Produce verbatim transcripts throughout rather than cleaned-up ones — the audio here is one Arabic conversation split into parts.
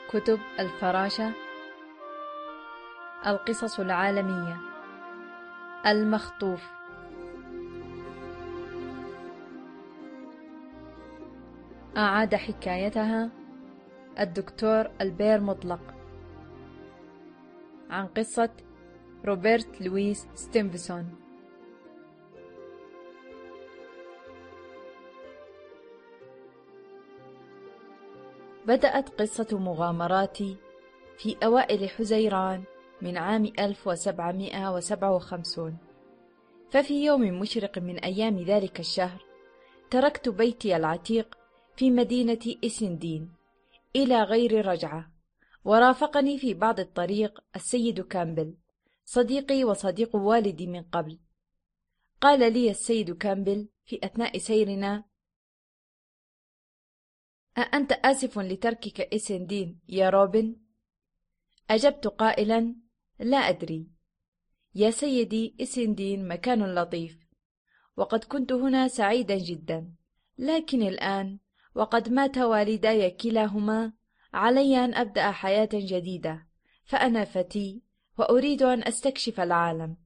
كتب الفراشة، القصص العالمية، المخطوف. أعاد حكايتها الدكتور ألبير مطلق عن قصة روبرت لويس ستيفنسون. بدأت قصة مغامراتي في أوائل حزيران من عام ألف وسبعمائة وسبعة وخمسين، ففي يوم مشرق من أيام ذلك الشهر تركت بيتي العتيق في مدينة إسندين إلى غير رجعة، ورافقني في بعض الطريق السيد كامبل صديقي وصديق والدي من قبل. قال لي السيد كامبل في أثناء سيرنا: أأنت آسف لتركك إسندين يا روبن؟ أجبت قائلا: لا أدري يا سيدي، إسندين مكان لطيف، وقد كنت هنا سعيدا جدا، لكن الآن وقد مات والداي كلاهما علي أن أبدأ حياة جديدة، فأنا فتي وأريد أن أستكشف العالم.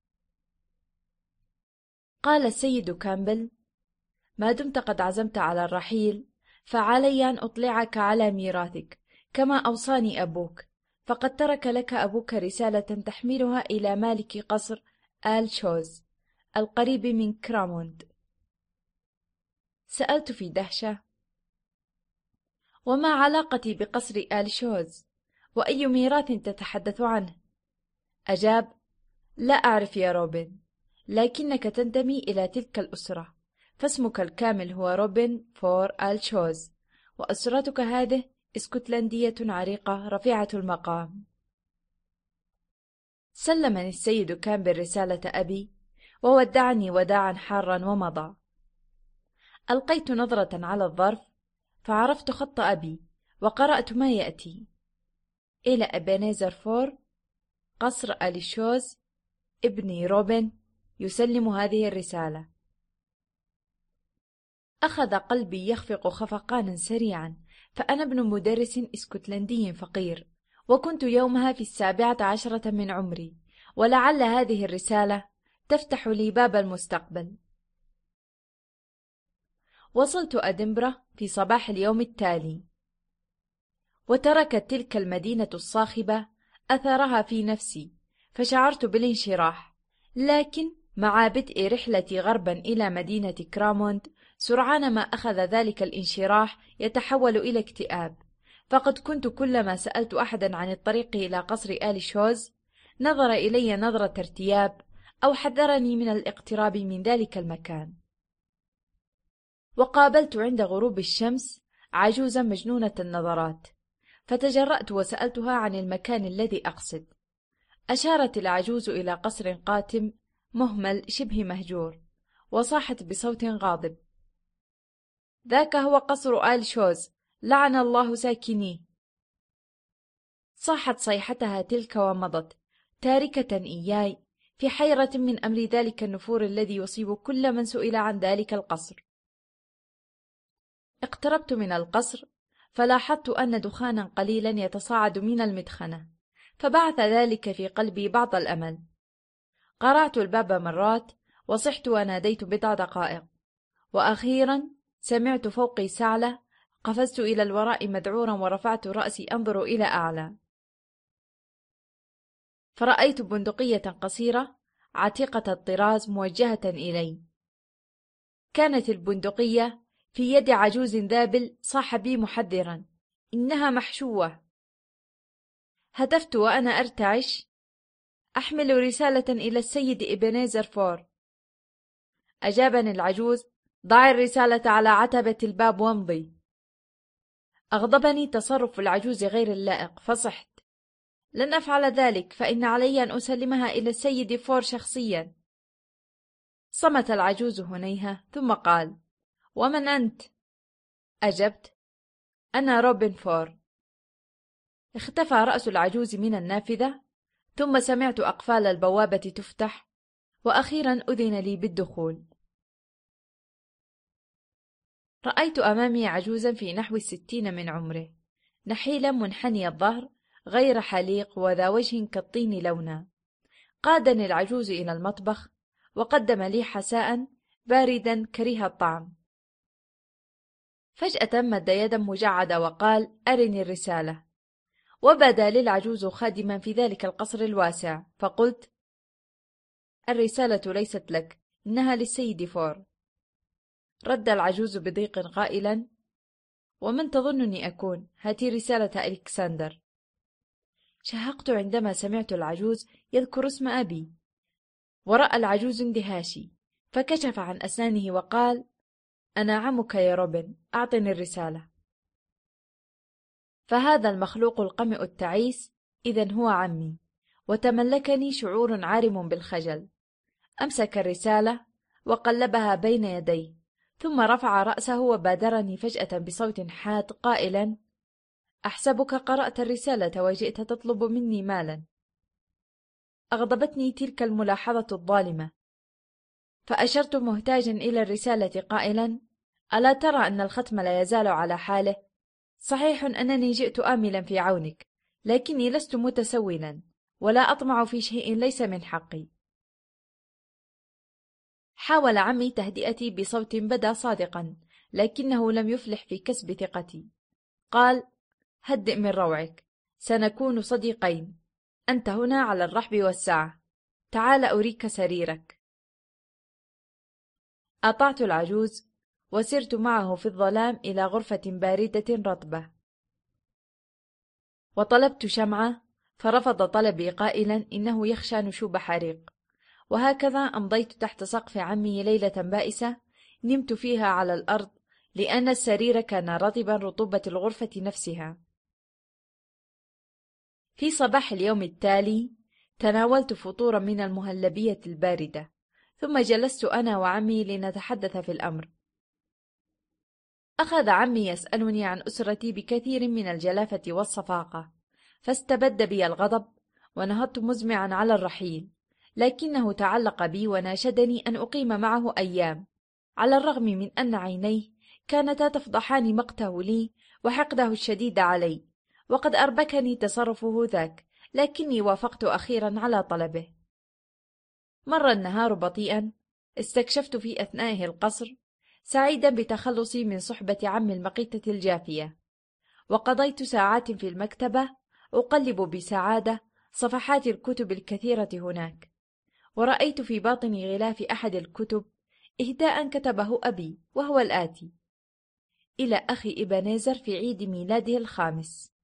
قال السيد كامبل: ما دمت قد عزمت على الرحيل فعلي أن أطلعك على ميراثك كما أوصاني أبوك، فقد ترك لك أبوك رسالة تحملها إلى مالك قصر آل شوز القريب من كراموند. سألت في دهشة: وما علاقتي بقصر آل شوز؟ وأي ميراث تتحدث عنه؟ أجاب: لا أعرف يا روبن، لكنك تنتمي إلى تلك الأسرة، فاسمك الكامل هو روبن فور آل شوز، وأسرتك هذه اسكتلندية عريقة رفيعة المقام. سلمني السيد كامبل رسالة أبي وودعني وداعا حارا ومضى. ألقيت نظرة على الظرف فعرفت خط أبي وقرأت ما يأتي: إلى أبنيزر فور، قصر آل شوز، ابني روبن يسلم هذه الرسالة. أخذ قلبي يخفق خفقانا سريعا، فأنا ابن مدرس اسكتلندي فقير، وكنت يومها في السابعة عشرة من عمري، ولعل هذه الرسالة تفتح لي باب المستقبل. وصلت أدنبرة في صباح اليوم التالي، وتركت تلك المدينة الصاخبة أثرها في نفسي، فشعرت بالانشراح، لكن مع بدء رحلتي غربا إلى مدينة كراموند سرعان ما أخذ ذلك الانشراح يتحول إلى اكتئاب، فقد كنت كلما سألت أحدا عن الطريق إلى قصر آل شوز نظر إلي نظرة ارتياب أو حذرني من الاقتراب من ذلك المكان. وقابلت عند غروب الشمس عجوزا مجنونة النظرات، فتجرأت وسألتها عن المكان الذي أقصد. أشارت العجوز إلى قصر قاتم مهمل شبه مهجور، وصاحت بصوت غاضب: ذاك هو قصر آل شوز، لعن الله ساكنيه. صاحت صيحتها تلك ومضت، تاركة إياي في حيرة من أمر ذلك النفور الذي يصيب كل من سئل عن ذلك القصر. اقتربت من القصر فلاحظت أن دخانا قليلا يتصاعد من المدخنة، فبعث ذلك في قلبي بعض الأمل. قرعت الباب مرات وصحت وناديت بضع دقائق، وأخيرا سمعت فوقي سعلة، قفزت إلى الوراء مذعورا ورفعت رأسي أنظر إلى أعلى، فرأيت بندقية قصيرة عتيقة الطراز موجهة إلي. كانت البندقية في يد عجوز ذابل صاح بي محذرا: إنها محشوة. هتفت وأنا أرتعش: أحمل رسالة إلى السيد إبنيزر فور. أجابني العجوز: ضعي الرسالة على عتبة الباب وامضي. أغضبني تصرف العجوز غير اللائق، فصحت: لن أفعل ذلك، فإن علي أن أسلمها إلى السيد فور شخصيا. صمت العجوز هنيهة ثم قال: ومن أنت؟ أجبت: أنا روبن فور. اختفى رأس العجوز من النافذة، ثم سمعت أقفال البوابة تفتح، وأخيرا أذن لي بالدخول. رأيت أمامي عجوزا في نحو الستين من عمره، نحيلا منحني الظهر غير حليق وذا وجه كالطين لونا. قادني العجوز إلى المطبخ وقدم لي حساء باردا كريه الطعم. فجأة مد يدا مجعدة وقال: أرني الرسالة. وبدا للعجوز خادما في ذلك القصر الواسع، فقلت: الرسالة ليست لك، إنها للسيد فور. رد العجوز بضيق قائلا: ومن تظنني أكون؟ هاتي رسالة ألكسندر. شهقت عندما سمعت العجوز يذكر اسم أبي، ورأى العجوز اندهاشي، فكشف عن أسنانه وقال: أنا عمك يا روبن، أعطني الرسالة. فهذا المخلوق القمئ التعيس إذن هو عمي، وتملكني شعور عارم بالخجل. أمسك الرسالة وقلبها بين يديه، ثم رفع رأسه وبادرني فجأة بصوت حاد قائلا: أحسبك قرأت الرسالة وجئت تطلب مني مالا. أغضبتني تلك الملاحظة الظالمة، فأشرت مهتاجا إلى الرسالة قائلا: ألا ترى أن الختم لا يزال على حاله؟ صحيح أنني جئت آملا في عونك، لكني لست متسولا، ولا أطمع في شيء ليس من حقي. حاول عمي تهدئتي بصوت بدا صادقا، لكنه لم يفلح في كسب ثقتي. قال: هدئ من روعك، سنكون صديقين، أنت هنا على الرحب والسعة، تعال أريك سريرك. أطعت العجوز وسرت معه في الظلام إلى غرفة باردة رطبة، وطلبت شمعة فرفض طلبي قائلا إنه يخشى نشوب حريق. وهكذا أمضيت تحت سقف عمي ليلة بائسة نمت فيها على الأرض، لأن السرير كان رطبا رطوبة الغرفة نفسها. في صباح اليوم التالي تناولت فطورا من المهلبية الباردة، ثم جلست أنا وعمي لنتحدث في الأمر. أخذ عمي يسألني عن أسرتي بكثير من الجلافة والصفاقة، فاستبد بي الغضب ونهضت مزمعا على الرحيل، لكنه تعلق بي وناشدني أن أقيم معه أيام، على الرغم من أن عينيه كانتا تفضحان مقته لي وحقده الشديد علي، وقد أربكني تصرفه ذاك، لكني وافقت أخيرا على طلبه. مر النهار بطيئا، استكشفت في أثنائه القصر، سعيدا بتخلصي من صحبة عم المقيتة الجافية، وقضيت ساعات في المكتبة أقلب بسعادة صفحات الكتب الكثيرة هناك، ورأيت في باطن غلاف أحد الكتب إهداء كتبه أبي، وهو الآتي: إلى أخي إبنيزر في عيد ميلاده الخامس.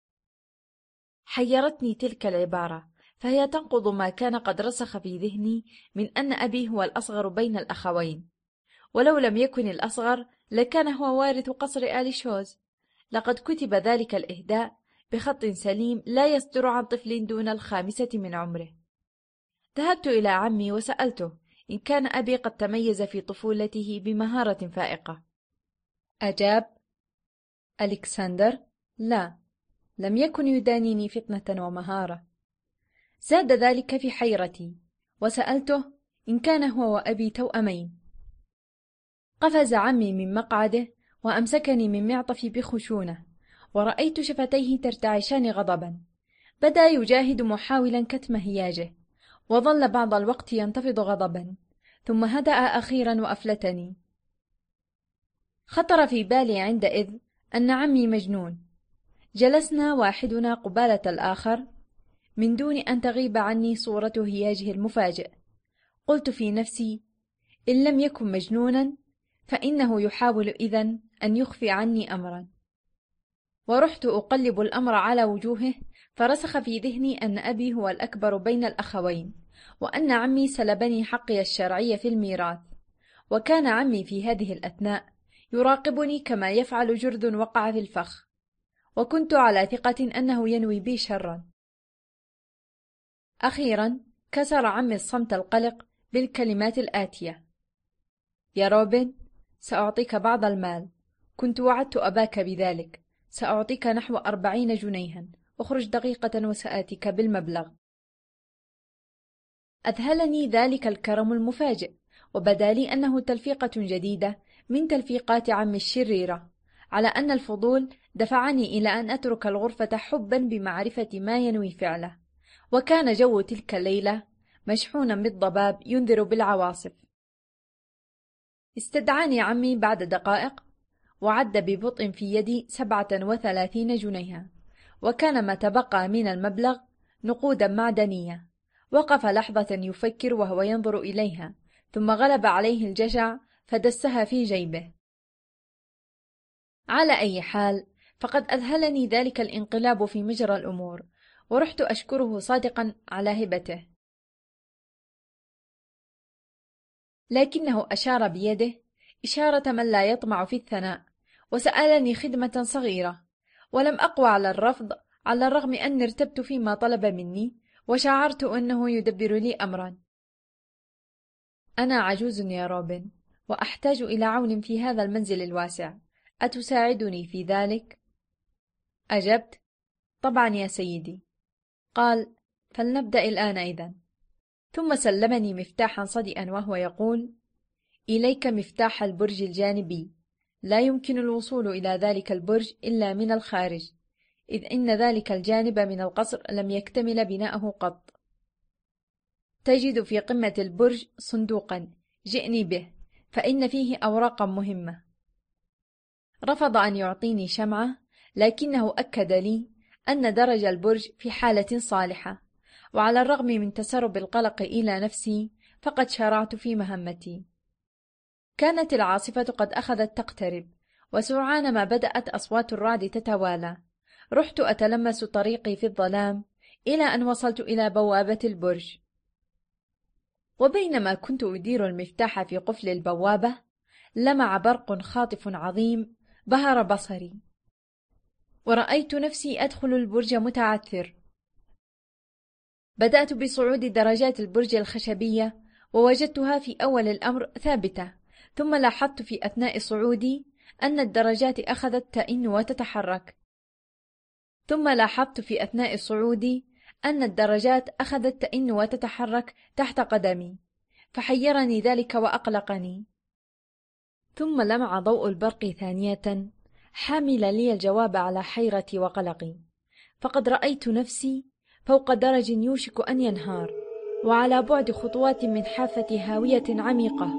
حيرتني تلك العبارة، فهي تنقض ما كان قد رسخ في ذهني من أن أبي هو الأصغر بين الأخوين، ولو لم يكن الأصغر لكان هو وارث قصر آل شوز. لقد كتب ذلك الإهداء بخط سليم لا يصدر عن طفل دون الخامسة من عمره. ذهبت إلى عمي وسألته إن كان أبي قد تميز في طفولته بمهارة فائقة. أجاب: ألكسندر: لا، لم يكن يدانيني فطنة ومهارة. زاد ذلك في حيرتي، وسألته إن كان هو وأبي توأمين. قفز عمي من مقعده وأمسكني من معطفي بخشونة، ورأيت شفتيه ترتعشان غضبا. بدأ يجاهد محاولا كتم هياجه، وظل بعض الوقت ينتفض غضبا، ثم هدأ أخيرا وأفلتني. خطر في بالي عندئذ أن عمي مجنون. جلسنا واحدنا قبالة الآخر من دون أن تغيب عني صورة هياجه المفاجئ. قلت في نفسي: إن لم يكن مجنونا فإنه يحاول إذن أن يخفي عني أمرا. ورحت أقلب الأمر على وجوهه، فرسخ في ذهني أن أبي هو الأكبر بين الأخوين، وأن عمي سلبني حقي الشرعي في الميراث. وكان عمي في هذه الأثناء يراقبني كما يفعل جرذ وقع في الفخ، وكنت على ثقة أنه ينوي بي شرا. أخيرا كسر عمي الصمت القلق بالكلمات الآتية: يا روبن، سأعطيك بعض المال، كنت وعدت أباك بذلك، سأعطيك نحو أربعين جنيها، اخرج دقيقة وسآتيك بالمبلغ. أذهلني ذلك الكرم المفاجئ، وبدا لي أنه تلفيقة جديدة من تلفيقات عمي الشريرة، على أن الفضول دفعني إلى أن أترك الغرفة حبا بمعرفة ما ينوي فعله، وكان جو تلك الليلة مشحونا بالضباب ينذر بالعواصف. استدعاني عمي بعد دقائق وعد ببطء في يدي سبعة وثلاثين جنيها، وكان ما تبقى من المبلغ نقودا معدنية. وقف لحظة يفكر وهو ينظر إليها، ثم غلب عليه الجشع فدسها في جيبه. على أي حال، فقد أذهلني ذلك الانقلاب في مجرى الأمور، ورحت أشكره صادقا على هبته، لكنه أشار بيده إشارة من لا يطمع في الثناء، وسألني خدمة صغيرة، ولم أقوى على الرفض، على الرغم أني ارتبت فيما طلب مني، وشعرت أنه يدبر لي أمرا. أنا عجوز يا روبن، وأحتاج إلى عون في هذا المنزل الواسع، أتساعدني في ذلك؟ أجبت: طبعا يا سيدي. قال: فلنبدأ الآن إذن. ثم سلمني مفتاحا صدئا وهو يقول: إليك مفتاح البرج الجانبي، لا يمكن الوصول إلى ذلك البرج إلا من الخارج، إذ إن ذلك الجانب من القصر لم يكتمل بناؤه قط. تجد في قمة البرج صندوقا، جئني به، فإن فيه أوراقا مهمة. رفض أن يعطيني شمعة، لكنه أكد لي أن درج البرج في حالة صالحة، وعلى الرغم من تسرب القلق إلى نفسي فقد شرعت في مهمتي. كانت العاصفة قد أخذت تقترب، وسرعان ما بدأت أصوات الرعد تتوالى. رحت أتلمس طريقي في الظلام إلى أن وصلت إلى بوابة البرج، وبينما كنت أدير المفتاح في قفل البوابة لمع برق خاطف عظيم بهر بصري، ورأيت نفسي أدخل البرج متعثر. بدأت بصعود درجات البرج الخشبية، ووجدتها في أول الأمر ثابتة، ثم لاحظت في أثناء صعودي أن الدرجات أخذت تئن وتتحرك، ثم لاحظت في أثناء صعودي أن الدرجات أخذت تئن وتتحرك تحت قدمي، فحيرني ذلك وأقلقني. ثم لمع ضوء البرق ثانية حامل لي الجواب على حيرتي وقلقي، فقد رأيت نفسي فوق درج يوشك أن ينهار، وعلى بعد خطوات من حافة هاوية عميقة.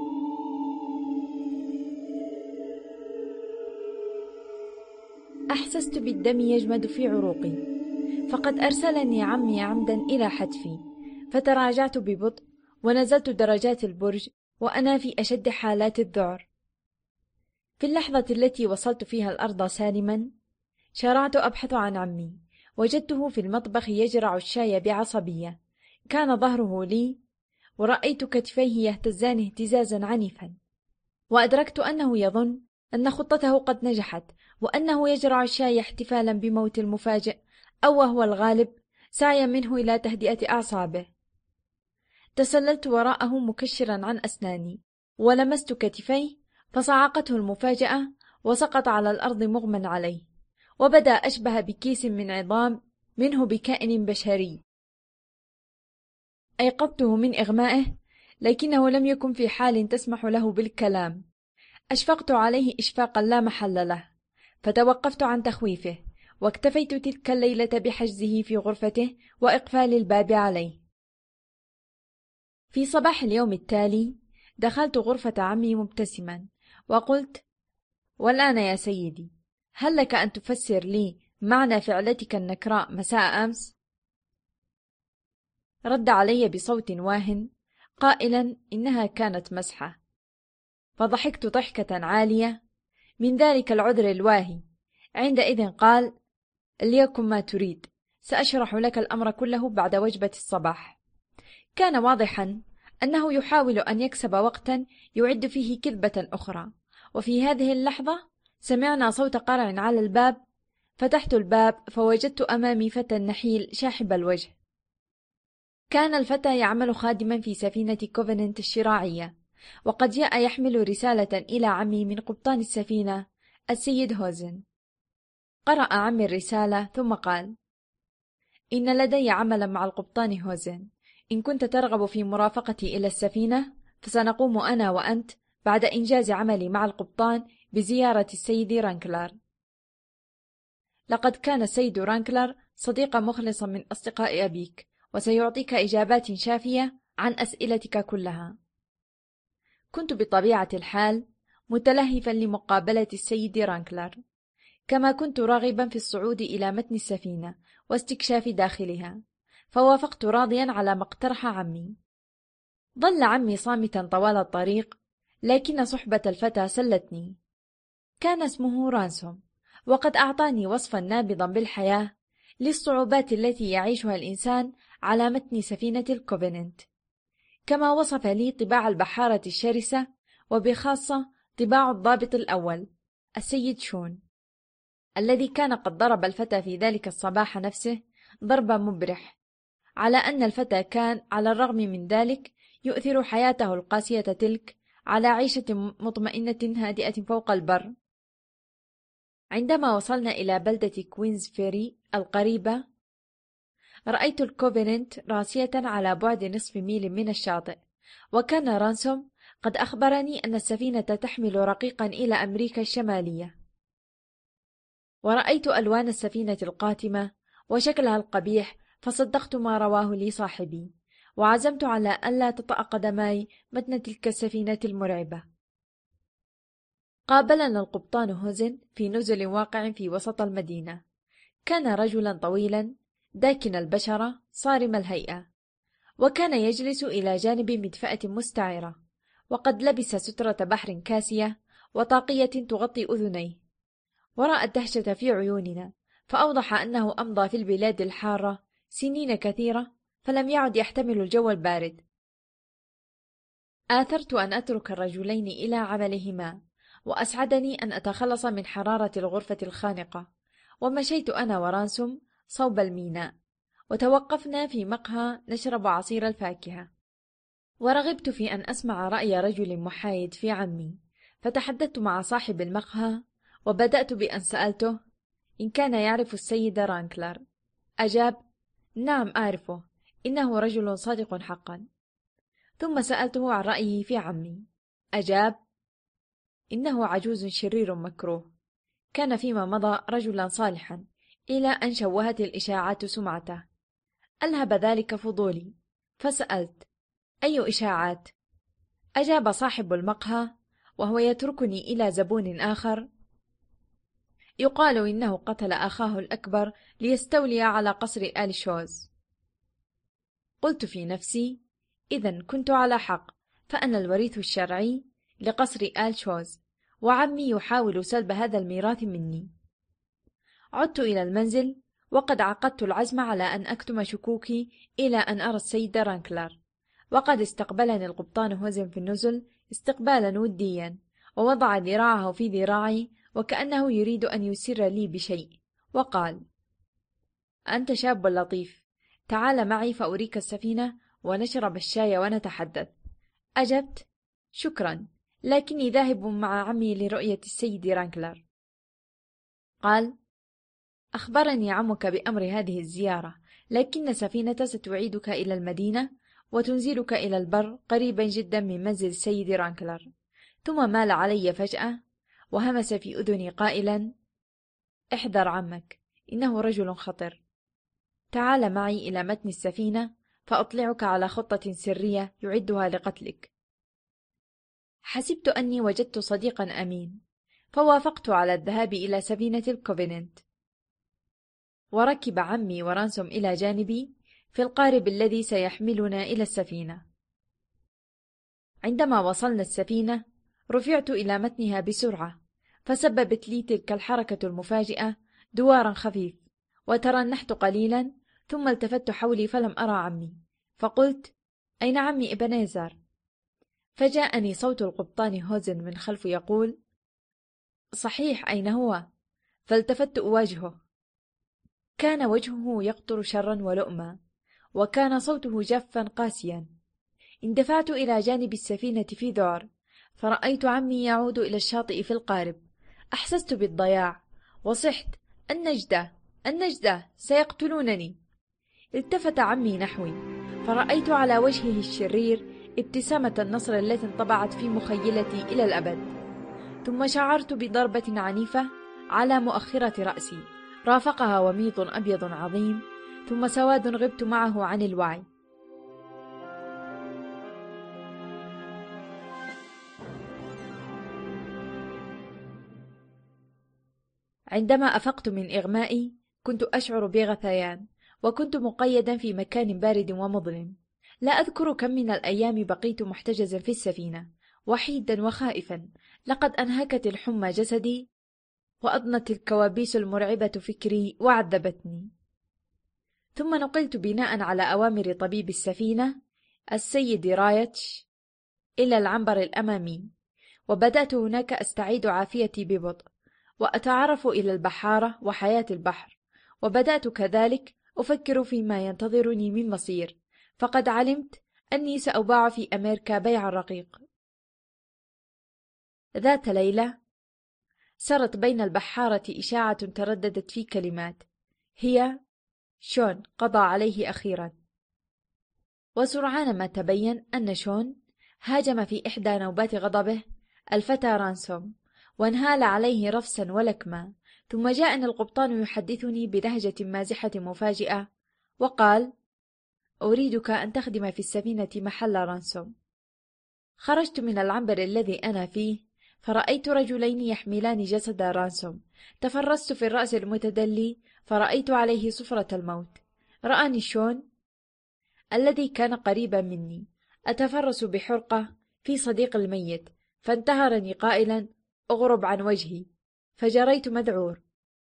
أحسست بالدم يجمد في عروقي، فقد أرسلني عمي عمدا إلى حتفي، فتراجعت ببطء ونزلت درجات البرج وأنا في أشد حالات الذعر. في اللحظة التي وصلت فيها الأرض سالما شرعت أبحث عن عمي، وجدته في المطبخ يجرع الشاي بعصبية. كان ظهره لي، ورأيت كتفيه يهتزان اهتزازا عنيفا، وأدركت أنه يظن أن خطته قد نجحت، وأنه يجرع الشاي احتفالا بموت المفاجئ، أو وهو الغالب سعيا منه إلى تهدئة أعصابه. تسللت وراءه مكشرا عن أسناني، ولمست كتفيه فصعقته المفاجأة وسقط على الأرض مغمى عليه، وبدا أشبه بكيس من عظام منه بكائن بشري. أيقظته من إغمائه، لكنه لم يكن في حال تسمح له بالكلام. أشفقت عليه إشفاقا لا محل له، فتوقفت عن تخويفه، واكتفيت تلك الليلة بحجزه في غرفته وإقفال الباب عليه. في صباح اليوم التالي دخلت غرفة عمي مبتسما، وقلت: والآن يا سيدي، هل لك أن تفسر لي معنى فعلتك النكراء مساء أمس؟ رد علي بصوت واهٍ قائلا إنها كانت مسحة، فضحكت ضحكة عالية من ذلك العذر الواهي. عندئذ قال: ليكن ما تريد، سأشرح لك الأمر كله بعد وجبة الصباح. كان واضحا أنه يحاول أن يكسب وقتا يعد فيه كذبة أخرى، وفي هذه اللحظة سمعنا صوت قرع على الباب. فتحت الباب فوجدت أمامي فتى نحيل شاحب الوجه. كان الفتى يعمل خادما في سفينة كوفننت الشراعية، وقد جاء يحمل رسالة إلى عمي من قبطان السفينة السيد هوزن. قرأ عمي الرسالة ثم قال: إن لدي عملا مع القبطان هوزن، إن كنت ترغب في مرافقتي إلى السفينة فسنقوم أنا وأنت بعد إنجاز عملي مع القبطان بزيارة السيد رانكلر. لقد كان السيد رانكلر صديقا مخلصا من أصدقاء أبيك، وسيعطيك إجابات شافية عن أسئلتك كلها. كنت بطبيعة الحال متلهفا لمقابلة السيد رانكلر، كما كنت راغبا في الصعود إلى متن السفينة واستكشاف داخلها، فوافقت راضيا على ما اقترح عمي. ظل عمي صامتا طوال الطريق، لكن صحبة الفتى سلتني. كان اسمه رانسوم، وقد أعطاني وصفا نابضا بالحياة للصعوبات التي يعيشها الإنسان على متن سفينة الكوفيننت، كما وصف لي طباع البحارة الشرسة، وبخاصة طباع الضابط الأول السيد شون، الذي كان قد ضرب الفتى في ذلك الصباح نفسه ضربا مبرح، على أن الفتى كان على الرغم من ذلك يؤثر حياته القاسية تلك على عيشة مطمئنة هادئة فوق البر. عندما وصلنا إلى بلدة كوينز فيري القريبة، رأيت الكوفيننت راسية على بعد نصف ميل من الشاطئ، وكان رانسوم قد أخبرني أن السفينة تحمل رقيقا إلى أمريكا الشمالية. ورأيت ألوان السفينة القاتمة وشكلها القبيح، فصدقت ما رواه لي صاحبي، وعزمت على ألا تطأ قدماي متن تلك السفينة المرعبة. قابلنا القبطان هوزن في نزل واقع في وسط المدينة. كان رجلا طويلا داكن البشرة صارم الهيئة، وكان يجلس إلى جانب مدفأة مستعرة، وقد لبس سترة بحر كاسية وطاقية تغطي أذنيه. ورأى الدهشة في عيوننا، فأوضح أنه أمضى في البلاد الحارة سنين كثيرة، فلم يعد يحتمل الجو البارد. آثرت أن أترك الرجلين إلى عملهما، وأسعدني أن أتخلص من حرارة الغرفة الخانقة، ومشيت أنا ورانسوم صوب الميناء، وتوقفنا في مقهى نشرب عصير الفاكهة. ورغبت في أن أسمع رأي رجل محايد في عمي، فتحدثت مع صاحب المقهى، وبدأت بأن سألته إن كان يعرف السيد رانكلر. أجاب: نعم أعرفه، إنه رجل صادق حقا. ثم سألته عن رأيه في عمي. أجاب: إنه عجوز شرير مكروه، كان فيما مضى رجلا صالحا، إلى أن شوهت الإشاعات سمعته. ألهب ذلك فضولي، فسألت: أي إشاعات؟ أجاب صاحب المقهى وهو يتركني إلى زبون آخر: يقال إنه قتل أخاه الأكبر ليستولي على قصر آل شوز. قلت في نفسي: إذن كنت على حق، فأنا الوريث الشرعي لقصر آل شوز، وعمي يحاول سلب هذا الميراث مني. عدت إلى المنزل، وقد عقدت العزم على أن أكتم شكوكي إلى أن أرى السيد رانكلر. وقد استقبلني القبطان هوزن في النزل استقبالا وديا، ووضع ذراعه في ذراعي وكأنه يريد أن يسر لي بشيء، وقال: أنت شاب لطيف، تعال معي فأريك السفينة ونشرب الشاي ونتحدث. أجبت: شكرا، لكني ذاهب مع عمي لرؤية السيد رانكلر. قال: أخبرني عمك بأمر هذه الزيارة، لكن سفينة ستعيدك إلى المدينة وتنزلك إلى البر قريبا جدا من منزل السيد رانكلر. ثم مال علي فجأة وهمس في أذني قائلا: احذر عمك، إنه رجل خطر. تعال معي إلى متن السفينة فأطلعك على خطة سرية يعدها لقتلك. حسبت أني وجدت صديقا أمين، فوافقت على الذهاب إلى سفينة الكوفيننت. وركب عمي ورانسوم إلى جانبي في القارب الذي سيحملنا إلى السفينة. عندما وصلنا السفينة رفعت إلى متنها بسرعة، فسببت لي تلك الحركة المفاجئة دوارا خفيف، وترنحت قليلا، ثم التفت حولي فلم أرى عمي، فقلت: أين عمي إبنيزر؟ فجاءني صوت القبطان هوزن من خلف يقول: صحيح، أين هو؟ فالتفت أواجهه. كان وجهه يقطر شرا ولؤما، وكان صوته جافا قاسيا. اندفعت إلى جانب السفينة في ذعر، فرأيت عمي يعود إلى الشاطئ في القارب. أحسست بالضياع وصحت: النجدة النجدة، سيقتلونني. التفت عمي نحوي، فرأيت على وجهه الشرير ابتسامة النصر التي انطبعت في مخيلتي إلى الأبد. ثم شعرت بضربة عنيفة على مؤخرة رأسي، رافقها وميض أبيض عظيم، ثم سواد غبت معه عن الوعي. عندما أفقت من إغمائي كنت أشعر بغثيان، وكنت مقيدا في مكان بارد ومظلم. لا أذكر كم من الأيام بقيت محتجزا في السفينة، وحيدا وخائفا. لقد أنهكت الحمى جسدي، وأضنت الكوابيس المرعبة فكري وعذبتني. ثم نقلت بناء على أوامر طبيب السفينة السيد رايتش إلى العنبر الأمامي، وبدأت هناك أستعيد عافيتي ببطء، وأتعرف إلى البحارة وحياة البحر، وبدأت كذلك أفكر فيما ينتظرني من مصير، فقد علمت أني سأباع في أمريكا بيع الرقيق. ذات ليلة سرت بين البحارة إشاعة ترددت في كلمات: هي شون قضى عليه أخيرا. وسرعان ما تبين أن شون هاجم في إحدى نوبات غضبه الفتى رانسوم، وانهال عليه رفسا ولكما. ثم جاءني القبطان يحدثني بلهجة مازحة مفاجئة، وقال: أريدك أن تخدم في السفينة محل رانسوم. خرجت من العنبر الذي أنا فيه، فرأيت رجلين يحملان جسد رانسوم. تفرست في الرأس المتدلي، فرأيت عليه صفرة الموت. رآني شون الذي كان قريبا مني أتفرس بحرقة في صديق الميت، فانتهرني قائلا: أغرب عن وجهي، فجريت مذعور.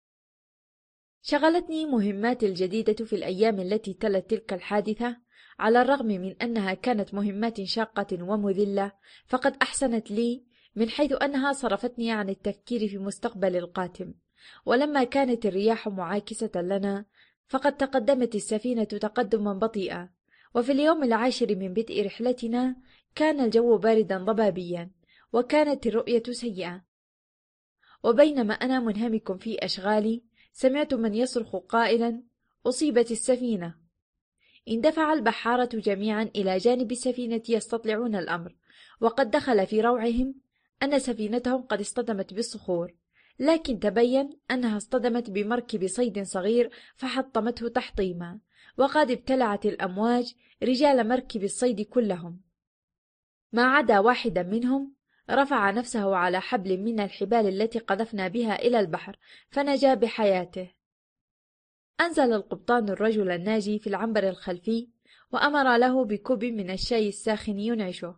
شغلتني مهماتي الجديدة في الأيام التي تلت تلك الحادثة. على الرغم من أنها كانت مهمات شاقة ومذلة، فقد أحسنت لي من حيث أنها صرفتني عن التفكير في مستقبل القاتم. ولما كانت الرياح معاكسة لنا، فقد تقدمت السفينة تقدما بطيئا، وفي اليوم العاشر من بدء رحلتنا كان الجو باردا ضبابيا، وكانت الرؤية سيئة. وبينما أنا منهمك في أشغالي، سمعت من يصرخ قائلا: أصيبت السفينة! اندفع البحارة جميعا إلى جانب السفينة يستطلعون الأمر، وقد دخل في روعهم أن سفينتهم قد اصطدمت بالصخور، لكن تبين أنها اصطدمت بمركب صيد صغير فحطمته تحطيما، وقد ابتلعت الأمواج رجال مركب الصيد كلهم، ما عدا واحدا منهم رفع نفسه على حبل من الحبال التي قذفنا بها إلى البحر فنجا بحياته. أنزل القبطان الرجل الناجي في العنبر الخلفي، وأمر له بكوب من الشاي الساخن ينعشه.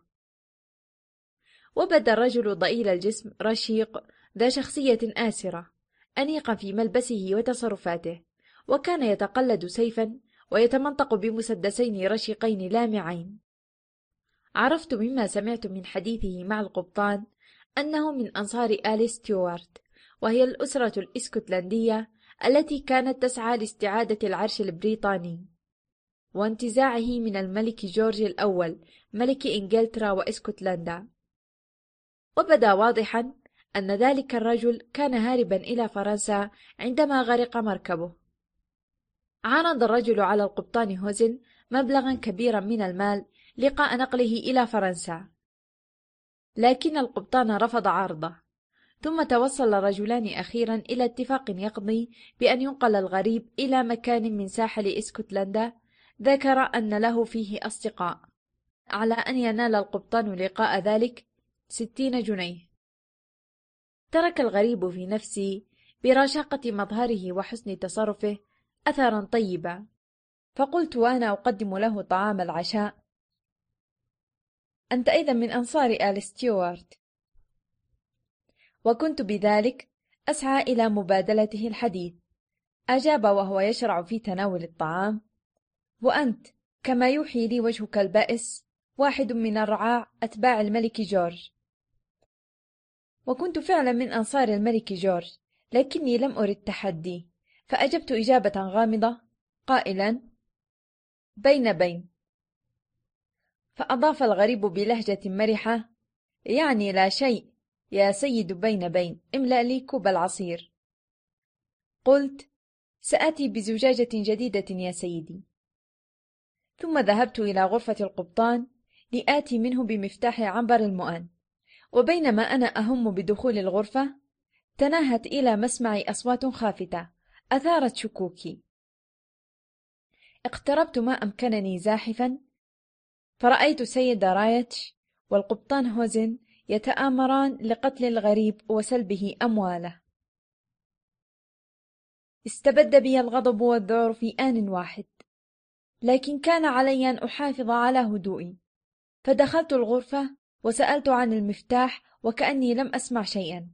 وبدا الرجل ضئيل الجسم رشيق ذا شخصية آسرة، أنيقا في ملبسه وتصرفاته، وكان يتقلد سيفا ويتمنطق بمسدسين رشيقين لامعين. عرفت مما سمعت من حديثه مع القبطان أنه من أنصار آل ستيوارت، وهي الأسرة الإسكتلندية التي كانت تسعى لاستعادة العرش البريطاني وانتزاعه من الملك جورج الأول ملك إنجلترا وإسكتلندا. وبدا واضحا أن ذلك الرجل كان هاربا إلى فرنسا عندما غرق مركبه. عرض الرجل على القبطان هوزن مبلغا كبيرا من المال لقاء نقله إلى فرنسا، لكن القبطان رفض عرضه. ثم توصل الرجلان أخيرا إلى اتفاق يقضي بأن ينقل الغريب إلى مكان من ساحل إسكتلندا ذكر أن له فيه أصدقاء، على أن ينال القبطان لقاء ذلك ستين جنيه. ترك الغريب في نفسي برشاقة مظهره وحسن تصرفه أثرا طيبا، فقلت وأنا أقدم له طعام العشاء: أنت أيضا من أنصار آل ستيوارت؟ وكنت بذلك أسعى إلى مبادلته الحديث. أجاب وهو يشرع في تناول الطعام: وأنت كما يوحي لي وجهك البائس واحد من الرعاع أتباع الملك جورج. وكنت فعلا من أنصار الملك جورج، لكني لم أرد تحدي، فأجبت إجابة غامضة قائلا: بين بين. فأضاف الغريب بلهجة مرحة: يعني لا شيء يا سيد، بين بين، املأ لي كوب العصير. قلت: سآتي بزجاجة جديدة يا سيدي. ثم ذهبت إلى غرفة القبطان لآتي منه بمفتاح عنبر المؤن، وبينما أنا أهم بدخول الغرفة تناهت إلى مسمعي أصوات خافتة أثارت شكوكي. اقتربت ما أمكنني زاحفا، فرأيت سيد رايتش والقبطان هوزن يتآمران لقتل الغريب وسلبه أمواله. استبد بي الغضب والذعر في آن واحد، لكن كان علي أن أحافظ على هدوئي، فدخلت الغرفة وسألت عن المفتاح وكأني لم أسمع شيئا.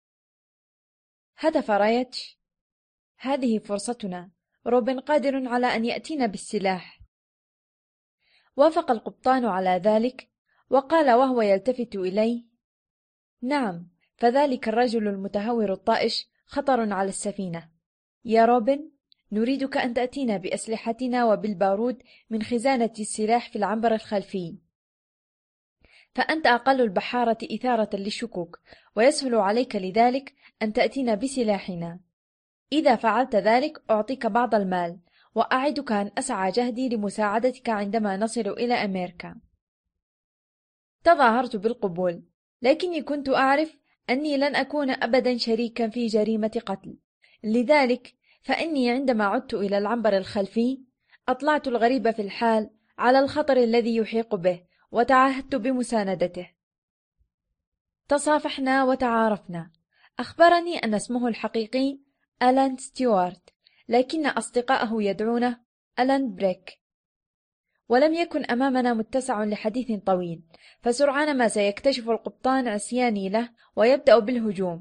هتف رايتش: هذه فرصتنا، روبن قادر على أن يأتينا بالسلاح. وافق القبطان على ذلك، وقال وهو يلتفت إلي: نعم، فذلك الرجل المتهور الطائش خطر على السفينة. يا روبن، نريدك أن تأتينا بأسلحتنا وبالبارود من خزانة السلاح في العنبر الخلفي، فأنت أقل البحارة إثارة للشكوك، ويسهل عليك لذلك أن تأتينا بسلاحنا. إذا فعلت ذلك أعطيك بعض المال، وأعدك أن أسعى جهدي لمساعدتك عندما نصل إلى أمريكا. تظاهرت بالقبول، لكني كنت أعرف أني لن أكون أبدا شريكا في جريمة قتل، لذلك فإني عندما عدت إلى العنبر الخلفي أطلعت الغريب في الحال على الخطر الذي يحيق به، وتعهدت بمساندته. تصافحنا وتعارفنا. أخبرني أن اسمه الحقيقي ألان ستيوارت، لكن أصدقائه يدعونه ألان بريك. ولم يكن أمامنا متسع لحديث طويل، فسرعان ما سيكتشف القبطان عصياني له ويبدأ بالهجوم.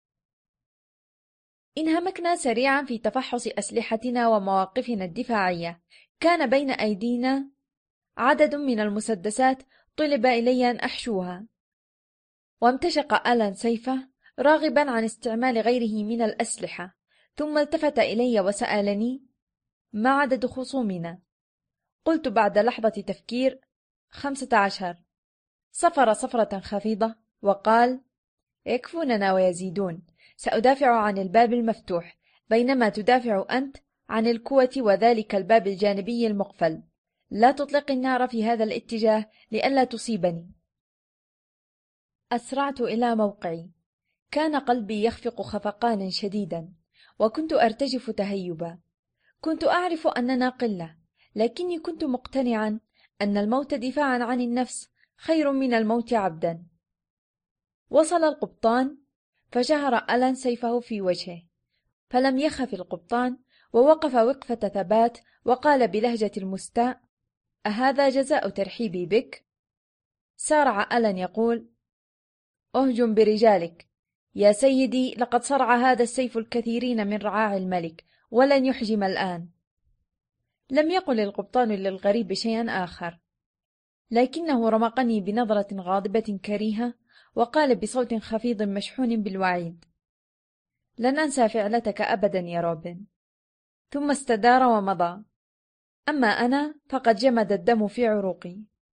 انهمكنا سريعا في تفحص أسلحتنا ومواقفنا الدفاعية. كان بين أيدينا عدد من المسدسات طلب إلي أن أحشوها، وامتشق ألان سيفه راغبا عن استعمال غيره من الأسلحة، ثم التفت إلي وسألني: ما عدد خصومنا؟ قلت بعد لحظة تفكير: خمسة عشر. صفر صفرة خفيضة وقال: يكفوننا ويزيدون، سأدافع عن الباب المفتوح، بينما تدافع أنت عن الكوة وذلك الباب الجانبي المقفل. لا تطلق النار في هذا الاتجاه لئلا تصيبني. أسرعت إلى موقعي. كان قلبي يخفق خفقانا شديدا، وكنت أرتجف تهيبا. كنت أعرف أننا قلة، لكني كنت مقتنعا أن الموت دفاعا عن النفس خير من الموت عبدا. وصل القبطان، فشهر ألان سيفه في وجهه، فلم يخف القبطان، ووقف وقفة ثبات وقال بلهجة المستاء: أهذا جزاء ترحيبي بك؟ سارع ألان يقول: أهجم برجالك يا سيدي، لقد صرع هذا السيف الكثيرين من رعاع الملك، ولن يحجم الآن. لم يقل القبطان للغريب شيئا آخر، لكنه رمقني بنظرة غاضبة كريهة، وقال بصوت خفيض مشحون بالوعيد: لن أنسى فعلتك أبدا يا روبن. ثم استدار ومضى. أما أنا فقد جمد الدم في عروقي.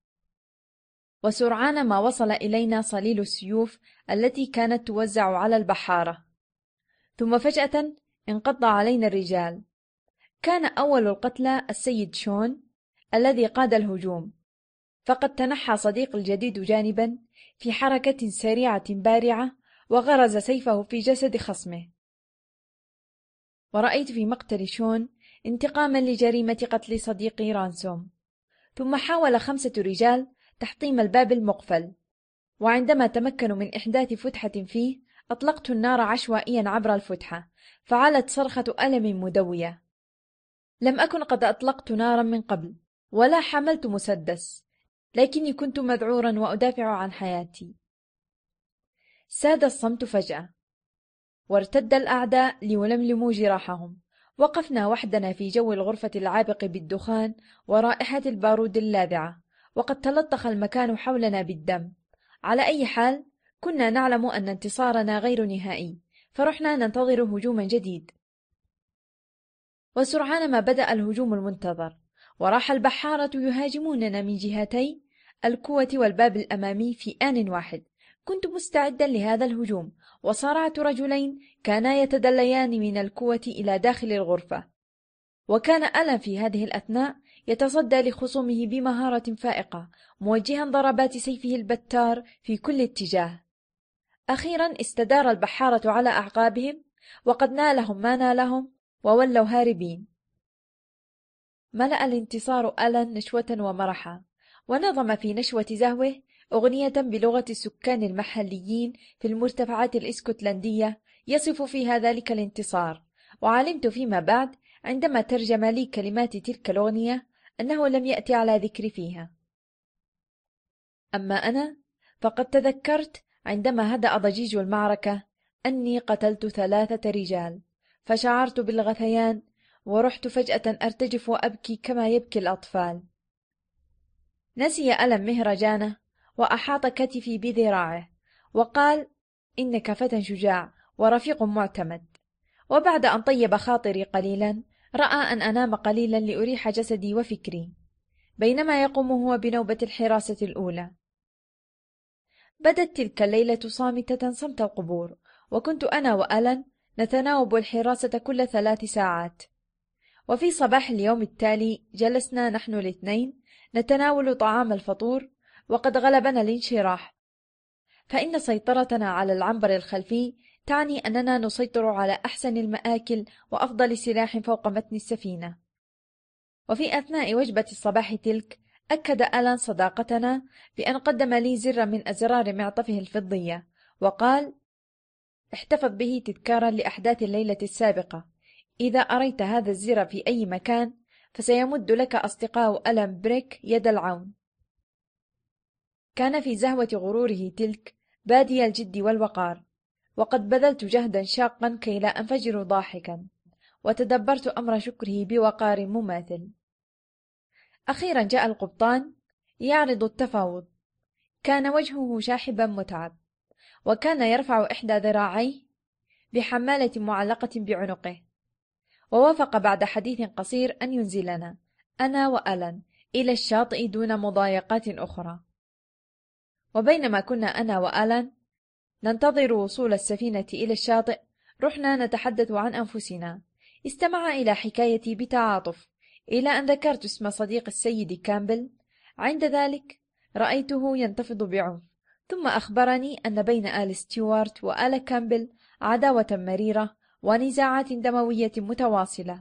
وسرعان ما وصل إلينا صليل السيوف التي كانت توزع على البحارة. ثم فجأة انقض علينا الرجال. كان أول القتلى السيد شون الذي قاد الهجوم، فقد تنحى صديق الجديد جانبا في حركة سريعة بارعة، وغرز سيفه في جسد خصمه. ورأيت في مقتل شون انتقاما لجريمة قتل صديقي رانسوم. ثم حاول خمسة رجال تحطيم الباب المقفل، وعندما تمكنوا من إحداث فتحة فيه أطلقت النار عشوائيا عبر الفتحة، فعلت صرخة ألم مدوية. لم أكن قد أطلقت نارا من قبل، ولا حملت مسدس، لكني كنت مذعورا وأدافع عن حياتي. ساد الصمت فجأة، وارتد الأعداء ليلملموا جراحهم. وقفنا وحدنا في جو الغرفة العابق بالدخان ورائحة البارود اللاذعة، وقد تلطخ المكان حولنا بالدم. على أي حال، كنا نعلم أن انتصارنا غير نهائي، فرحنا ننتظر هجوما جديد. وسرعان ما بدأ الهجوم المنتظر، وراح البحارة يهاجموننا من جهتي الكوة والباب الأمامي في آن واحد. كنت مستعدا لهذا الهجوم، وصارعت رجلين كانا يتدليان من الكوة إلى داخل الغرفة. وكان ألان في هذه الأثناء يتصدى لخصومه بمهارة فائقة، موجها ضربات سيفه البتار في كل اتجاه. أخيرا استدار البحارة على أعقابهم، وقد نالهم ما نالهم، وولوا هاربين. ملأ الانتصار ألان نشوة ومرحا، ونظم في نشوة زهوه أغنية بلغة السكان المحليين في المرتفعات الإسكتلندية يصف فيها ذلك الانتصار. وعلمت فيما بعد عندما ترجم لي كلمات تلك الأغنية أنه لم يأتي على ذكر فيها. أما أنا فقد تذكرت عندما هدأ ضجيج المعركة أني قتلت ثلاثة رجال، فشعرت بالغثيان ورحت فجأة أرتجف وأبكي كما يبكي الأطفال. نسي ألم مهرجانه وأحاط كتفي بذراعه وقال: إنك فتى شجاع ورفيق معتمد. وبعد أن طيب خاطري قليلا رأى أن أنام قليلا لأريح جسدي وفكري، بينما يقوم هو بنوبة الحراسة الأولى. بدت تلك الليلة صامتة صمت القبور، وكنت أنا وألان نتناوب الحراسة كل ثلاث ساعات. وفي صباح اليوم التالي جلسنا نحن الاثنين نتناول طعام الفطور، وقد غلبنا الانشراح، فإن سيطرتنا على العنبر الخلفي تعني أننا نسيطر على أحسن المآكل وأفضل سلاح فوق متن السفينة. وفي أثناء وجبة الصباح تلك أكد ألان صداقتنا بأن قدم لي زر من أزرار معطفه الفضية وقال: احتفظ به تذكارا لأحداث الليلة السابقة. إذا أريت هذا الزر في أي مكان فسيمد لك أصدقاء ألان بريك يد العون. كان في زهوة غروره تلك بادي الجد والوقار، وقد بذلت جهدا شاقا كي لا أنفجر ضاحكا، وتدبرت أمر شكره بوقار مماثل. أخيرا جاء القبطان يعرض التفاوض. كان وجهه شاحبا متعب، وكان يرفع إحدى ذراعيه بحمالة معلقة بعنقه، ووافق بعد حديث قصير أن ينزلنا أنا وألان إلى الشاطئ دون مضايقات أخرى. وبينما كنا أنا وألان ننتظر وصول السفينة إلى الشاطئ رحنا نتحدث عن أنفسنا. استمع إلى حكايتي بتعاطف إلى أن ذكرت اسم صديق السيد كامبل. عند ذلك رأيته ينتفض بعنف، ثم أخبرني أن بين آل ستيوارت وآل كامبل عداوة مريرة ونزاعات دموية متواصلة.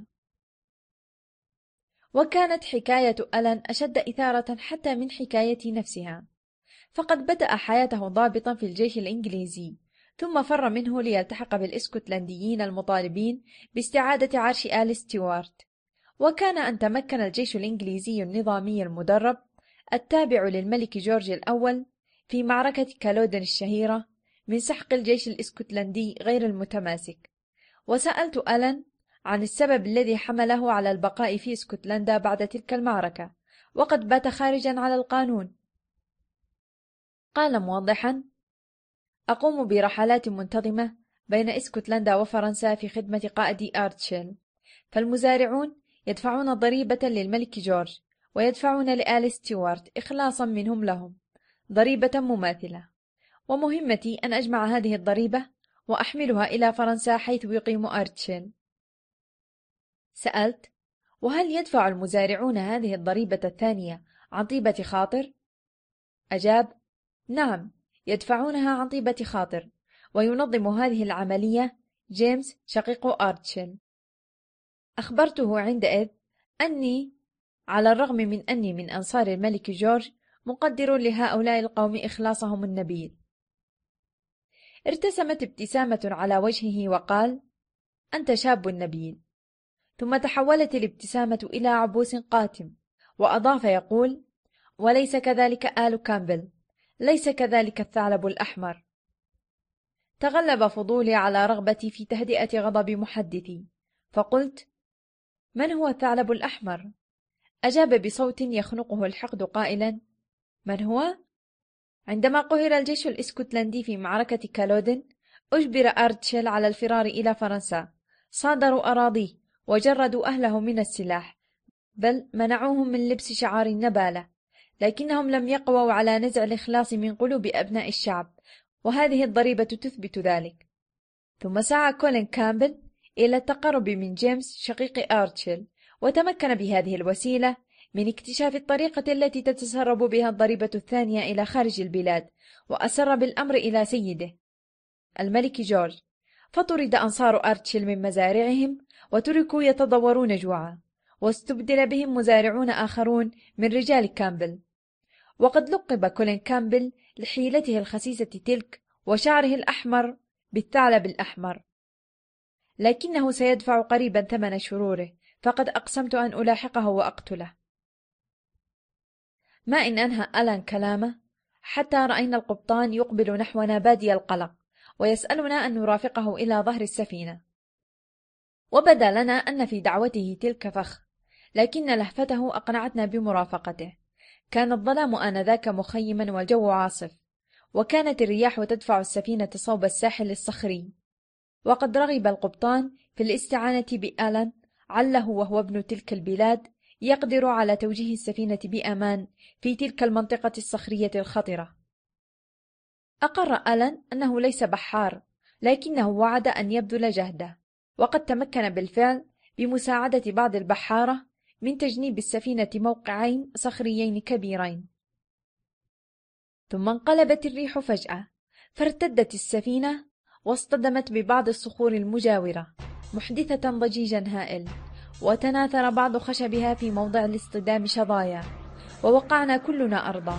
وكانت حكاية ألان أشد إثارة حتى من حكايتي نفسها، فقد بدأ حياته ضابطا في الجيش الإنجليزي، ثم فر منه ليلتحق بالإسكتلنديين المطالبين باستعادة عرش آل ستيوارت. وكان أن تمكن الجيش الإنجليزي النظامي المدرب التابع للملك جورج الأول في معركة كالودن الشهيرة من سحق الجيش الإسكتلندي غير المتماسك. وسألت ألان عن السبب الذي حمله على البقاء في اسكتلندا بعد تلك المعركة وقد بات خارجا على القانون. قال موضحا: أقوم برحلات منتظمة بين اسكتلندا وفرنسا في خدمة قائد آرتشيل، فالمزارعون يدفعون ضريبة للملك جورج ويدفعون لآل ستيوارت إخلاصا منهم لهم ضريبة مماثلة، ومهمتي أن أجمع هذه الضريبة وأحملها إلى فرنسا حيث يقيم آرتشيل. سألت: وهل يدفع المزارعون هذه الضريبة الثانية عن طيبة خاطر؟ أجاب: نعم، يدفعونها عن طيبة خاطر، وينظم هذه العملية جيمس شقيق آرتشيل. أخبرته عندئذ أني على الرغم من أني من أنصار الملك جورج مقدر لهؤلاء القوم إخلاصهم النبيل. ارتسمت ابتسامة على وجهه وقال: أنت شاب نبيل. ثم تحولت الابتسامة إلى عبوس قاتم، وأضاف يقول: وليس كذلك آل كامبل، ليس كذلك الثعلب الأحمر. تغلب فضولي على رغبتي في تهدئة غضب محدثي، فقلت: من هو الثعلب الأحمر؟ أجاب بصوت يخنقه الحقد قائلا: من هو؟ عندما قهر الجيش الإسكتلندي في معركة كالودن أجبر آرتشيل على الفرار إلى فرنسا، صادروا أراضيه وجردوا أهله من السلاح، بل منعوهم من لبس شعار النبالة، لكنهم لم يقووا على نزع الإخلاص من قلوب أبناء الشعب، وهذه الضريبة تثبت ذلك. ثم سعى كولين كامبل إلى التقرب من جيمس شقيق آرتشيل، وتمكن بهذه الوسيلة من اكتشاف الطريقة التي تتسرب بها الضريبة الثانية إلى خارج البلاد، وأسر بالأمر إلى سيده الملك جورج، فطرد أنصار أرتشيل من مزارعهم وتركوا يتضورون جوعا، واستبدل بهم مزارعون آخرون من رجال كامبل. وقد لقب كولين كامبل لحيلته الخسيسة تلك وشعره الأحمر بالثعلب الأحمر، لكنه سيدفع قريبا ثمن شروره، فقد أقسمت أن ألاحقه وأقتله. ما إن أنهى ألان كلامه حتى رأينا القبطان يقبل نحونا بادي القلق ويسألنا أن نرافقه إلى ظهر السفينة، وبدا لنا أن في دعوته تلك فخ، لكن لهفته أقنعتنا بمرافقته. كان الظلام آنذاك مخيما والجو عاصف، وكانت الرياح تدفع السفينة صوب الساحل الصخري، وقد رغب القبطان في الاستعانة بآلان عله وهو ابن تلك البلاد يقدر على توجيه السفينة بأمان في تلك المنطقة الصخرية الخطرة. أقر آلان أنه ليس بحار، لكنه وعد أن يبذل جهده، وقد تمكن بالفعل بمساعدة بعض البحارة من تجنيب السفينة موقعين صخريين كبيرين. ثم انقلبت الريح فجأة، فارتدت السفينة واصطدمت ببعض الصخور المجاورة محدثة ضجيجا هائل، وتناثر بعض خشبها في موضع الاصطدام شظايا، ووقعنا كلنا أرضا.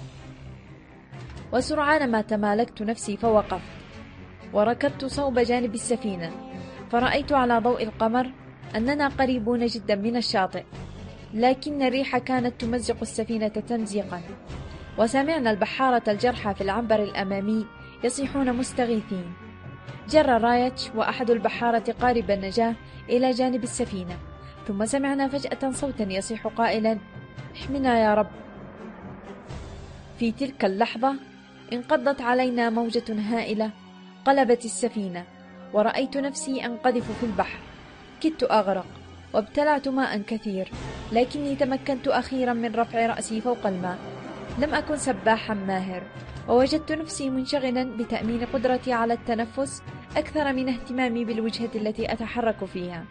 وسرعان ما تمالكت نفسي فوقفت، وركضت صوب جانب السفينة، فرأيت على ضوء القمر أننا قريبون جدا من الشاطئ، لكن الريح كانت تمزق السفينة تمزيقا، وسمعنا البحارة الجرحى في العنبر الأمامي يصيحون مستغيثين. جر رايتش وأحد البحارة قارب النجاة إلى جانب السفينة، ثم سمعنا فجأة صوتا يصيح قائلا: احمنا يا رب. في تلك اللحظة انقضت علينا موجة هائلة قلبت السفينة، ورأيت نفسي أنقذف في البحر. كدت أغرق وابتلعت ماء كثير، لكني تمكنت أخيرا من رفع رأسي فوق الماء. لم أكن سباحا ماهر، ووجدت نفسي منشغلا بتأمين قدرتي على التنفس أكثر من اهتمامي بالوجهة التي أتحرك فيها.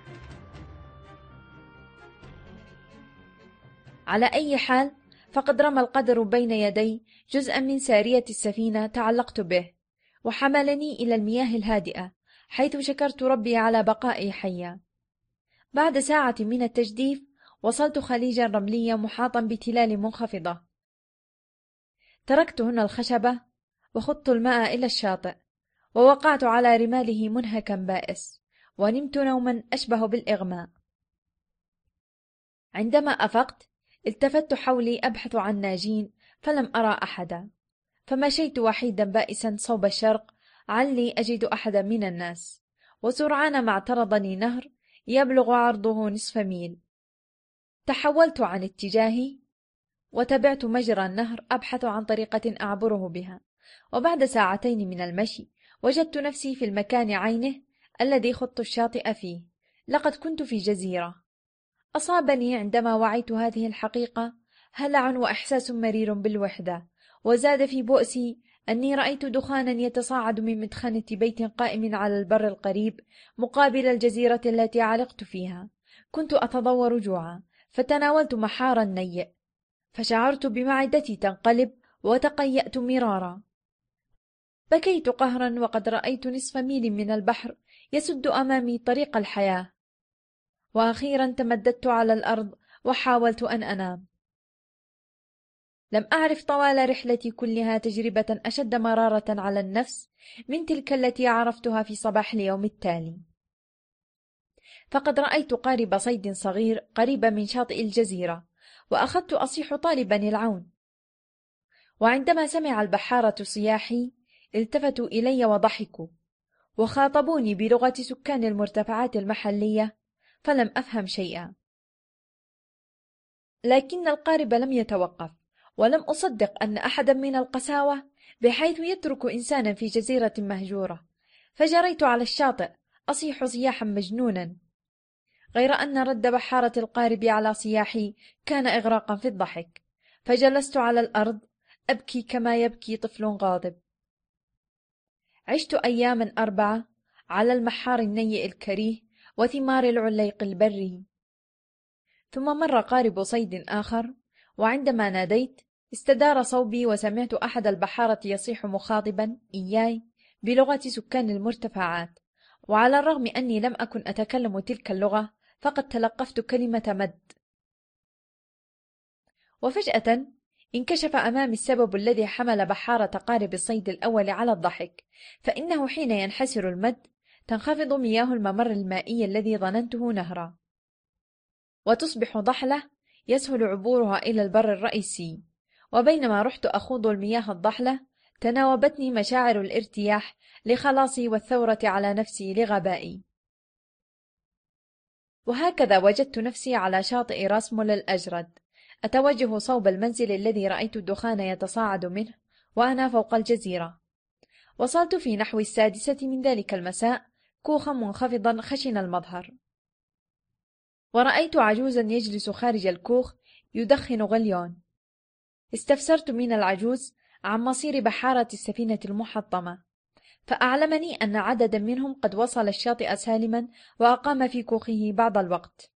على أي حال، فقد رمى القدر بين يدي جزءا من سارية السفينة تعلقت به، وحملني إلى المياه الهادئة، حيث شكرت ربي على بقائي حيا. بعد ساعة من التجديف وصلت خليجا رمليا محاطا بتلال منخفضة. تركت هنا الخشبة وخضت الماء إلى الشاطئ، ووقعت على رماله منهكا بائس، ونمت نوما أشبه بالإغماء. عندما أفقت التفت حولي أبحث عن ناجين، فلم أرى أحدا، فمشيت وحيدا بائسا صوب الشرق علي أجد أحدا من الناس، وسرعان ما اعترضني نهر يبلغ عرضه نصف ميل. تحولت عن اتجاهي وتبعت مجرى النهر أبحث عن طريقة أعبره بها، وبعد ساعتين من المشي وجدت نفسي في المكان عينه الذي خضت الشاطئ فيه. لقد كنت في جزيرة. أصابني عندما وعيت هذه الحقيقة هلع وإحساس مرير بالوحدة، وزاد في بؤسي أني رأيت دخانا يتصاعد من مدخنة بيت قائم على البر القريب مقابل الجزيرة التي علقت فيها. كنت أتضور جوعا، فتناولت محارا نيء، فشعرت بمعدتي تنقلب وتقيأت مرارا. بكيت قهرا، وقد رأيت نصف ميل من البحر يسد أمامي طريق الحياة. وأخيرا تمددت على الأرض وحاولت أن أنام. لم أعرف طوال رحلتي كلها تجربة أشد مرارة على النفس من تلك التي عرفتها في صباح اليوم التالي. فقد رأيت قارب صيد صغير قريبا من شاطئ الجزيرة، وأخذت أصيح طالبا العون. وعندما سمع البحارة صياحي التفتوا إلي وضحكوا، وخاطبوني بلغة سكان المرتفعات المحلية، فلم أفهم شيئا. لكن القارب لم يتوقف، ولم أصدق أن أحدا من القساوة بحيث يترك إنسانا في جزيرة مهجورة، فجريت على الشاطئ أصيح صياحا مجنونا، غير أن رد بحارة القارب على صياحي كان إغراقا في الضحك، فجلست على الأرض أبكي كما يبكي طفل غاضب. عشت أياما أربعة على المحار النيء الكريه وثمار العليق البري. ثم مر قارب صيد آخر، وعندما ناديت استدار صوبي، وسمعت أحد البحارة يصيح مخاطبا إياي بلغة سكان المرتفعات، وعلى الرغم أني لم أكن أتكلم تلك اللغة فقد تلقفت كلمة مد. وفجأة انكشف أمامي السبب الذي حمل بحارة قارب الصيد الأول على الضحك، فإنه حين ينحسر المد تنخفض مياه الممر المائي الذي ظننته نهرا، وتصبح ضحلة يسهل عبورها إلى البر الرئيسي. وبينما رحت أخوض المياه الضحلة تناوبتني مشاعر الارتياح لخلاصي والثورة على نفسي لغبائي. وهكذا وجدت نفسي على شاطئ راس مول الأجرد، أتوجه صوب المنزل الذي رأيت الدخان يتصاعد منه وأنا فوق الجزيرة. وصلت في نحو السادسة من ذلك المساء كوخا منخفضا خشن المظهر، ورأيت عجوزا يجلس خارج الكوخ يدخن غليون. استفسرت من العجوز عن مصير بحارة السفينة المحطمة، فأعلمني أن عددا منهم قد وصل الشاطئ سالما وأقام في كوخه بعض الوقت.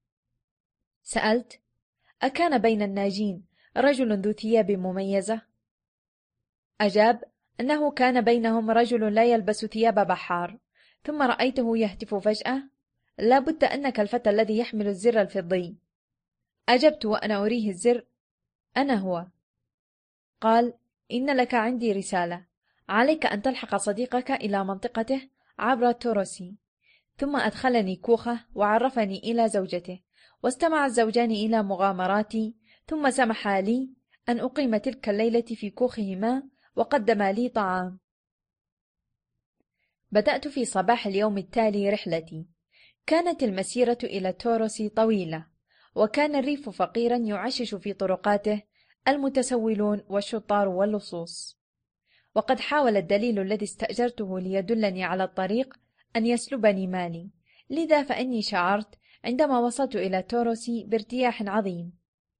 سألت: أكان بين الناجين رجل ذو ثياب مميزة؟ أجاب أنه كان بينهم رجل لا يلبس ثياب بحار، ثم رأيته يهتف فجأة: لا بد أنك الفتى الذي يحمل الزر الفضي. أجبت وأنا أريه الزر: أنا هو. قال: إن لك عندي رسالة، عليك أن تلحق صديقك إلى منطقته عبر توروسي. ثم أدخلني كوخه وعرفني إلى زوجته، واستمع الزوجان إلى مغامراتي، ثم سمح لي أن أقيم تلك الليلة في كوخهما وقدما لي طعام. بدأت في صباح اليوم التالي رحلتي. كانت المسيرة إلى توروسي طويلة، وكان الريف فقيرا يعشش في طرقاته المتسولون والشطار واللصوص. وقد حاول الدليل الذي استأجرته ليدلني على الطريق أن يسلبني مالي، لذا فإني شعرت عندما وصلت إلى توروسي بارتياح عظيم.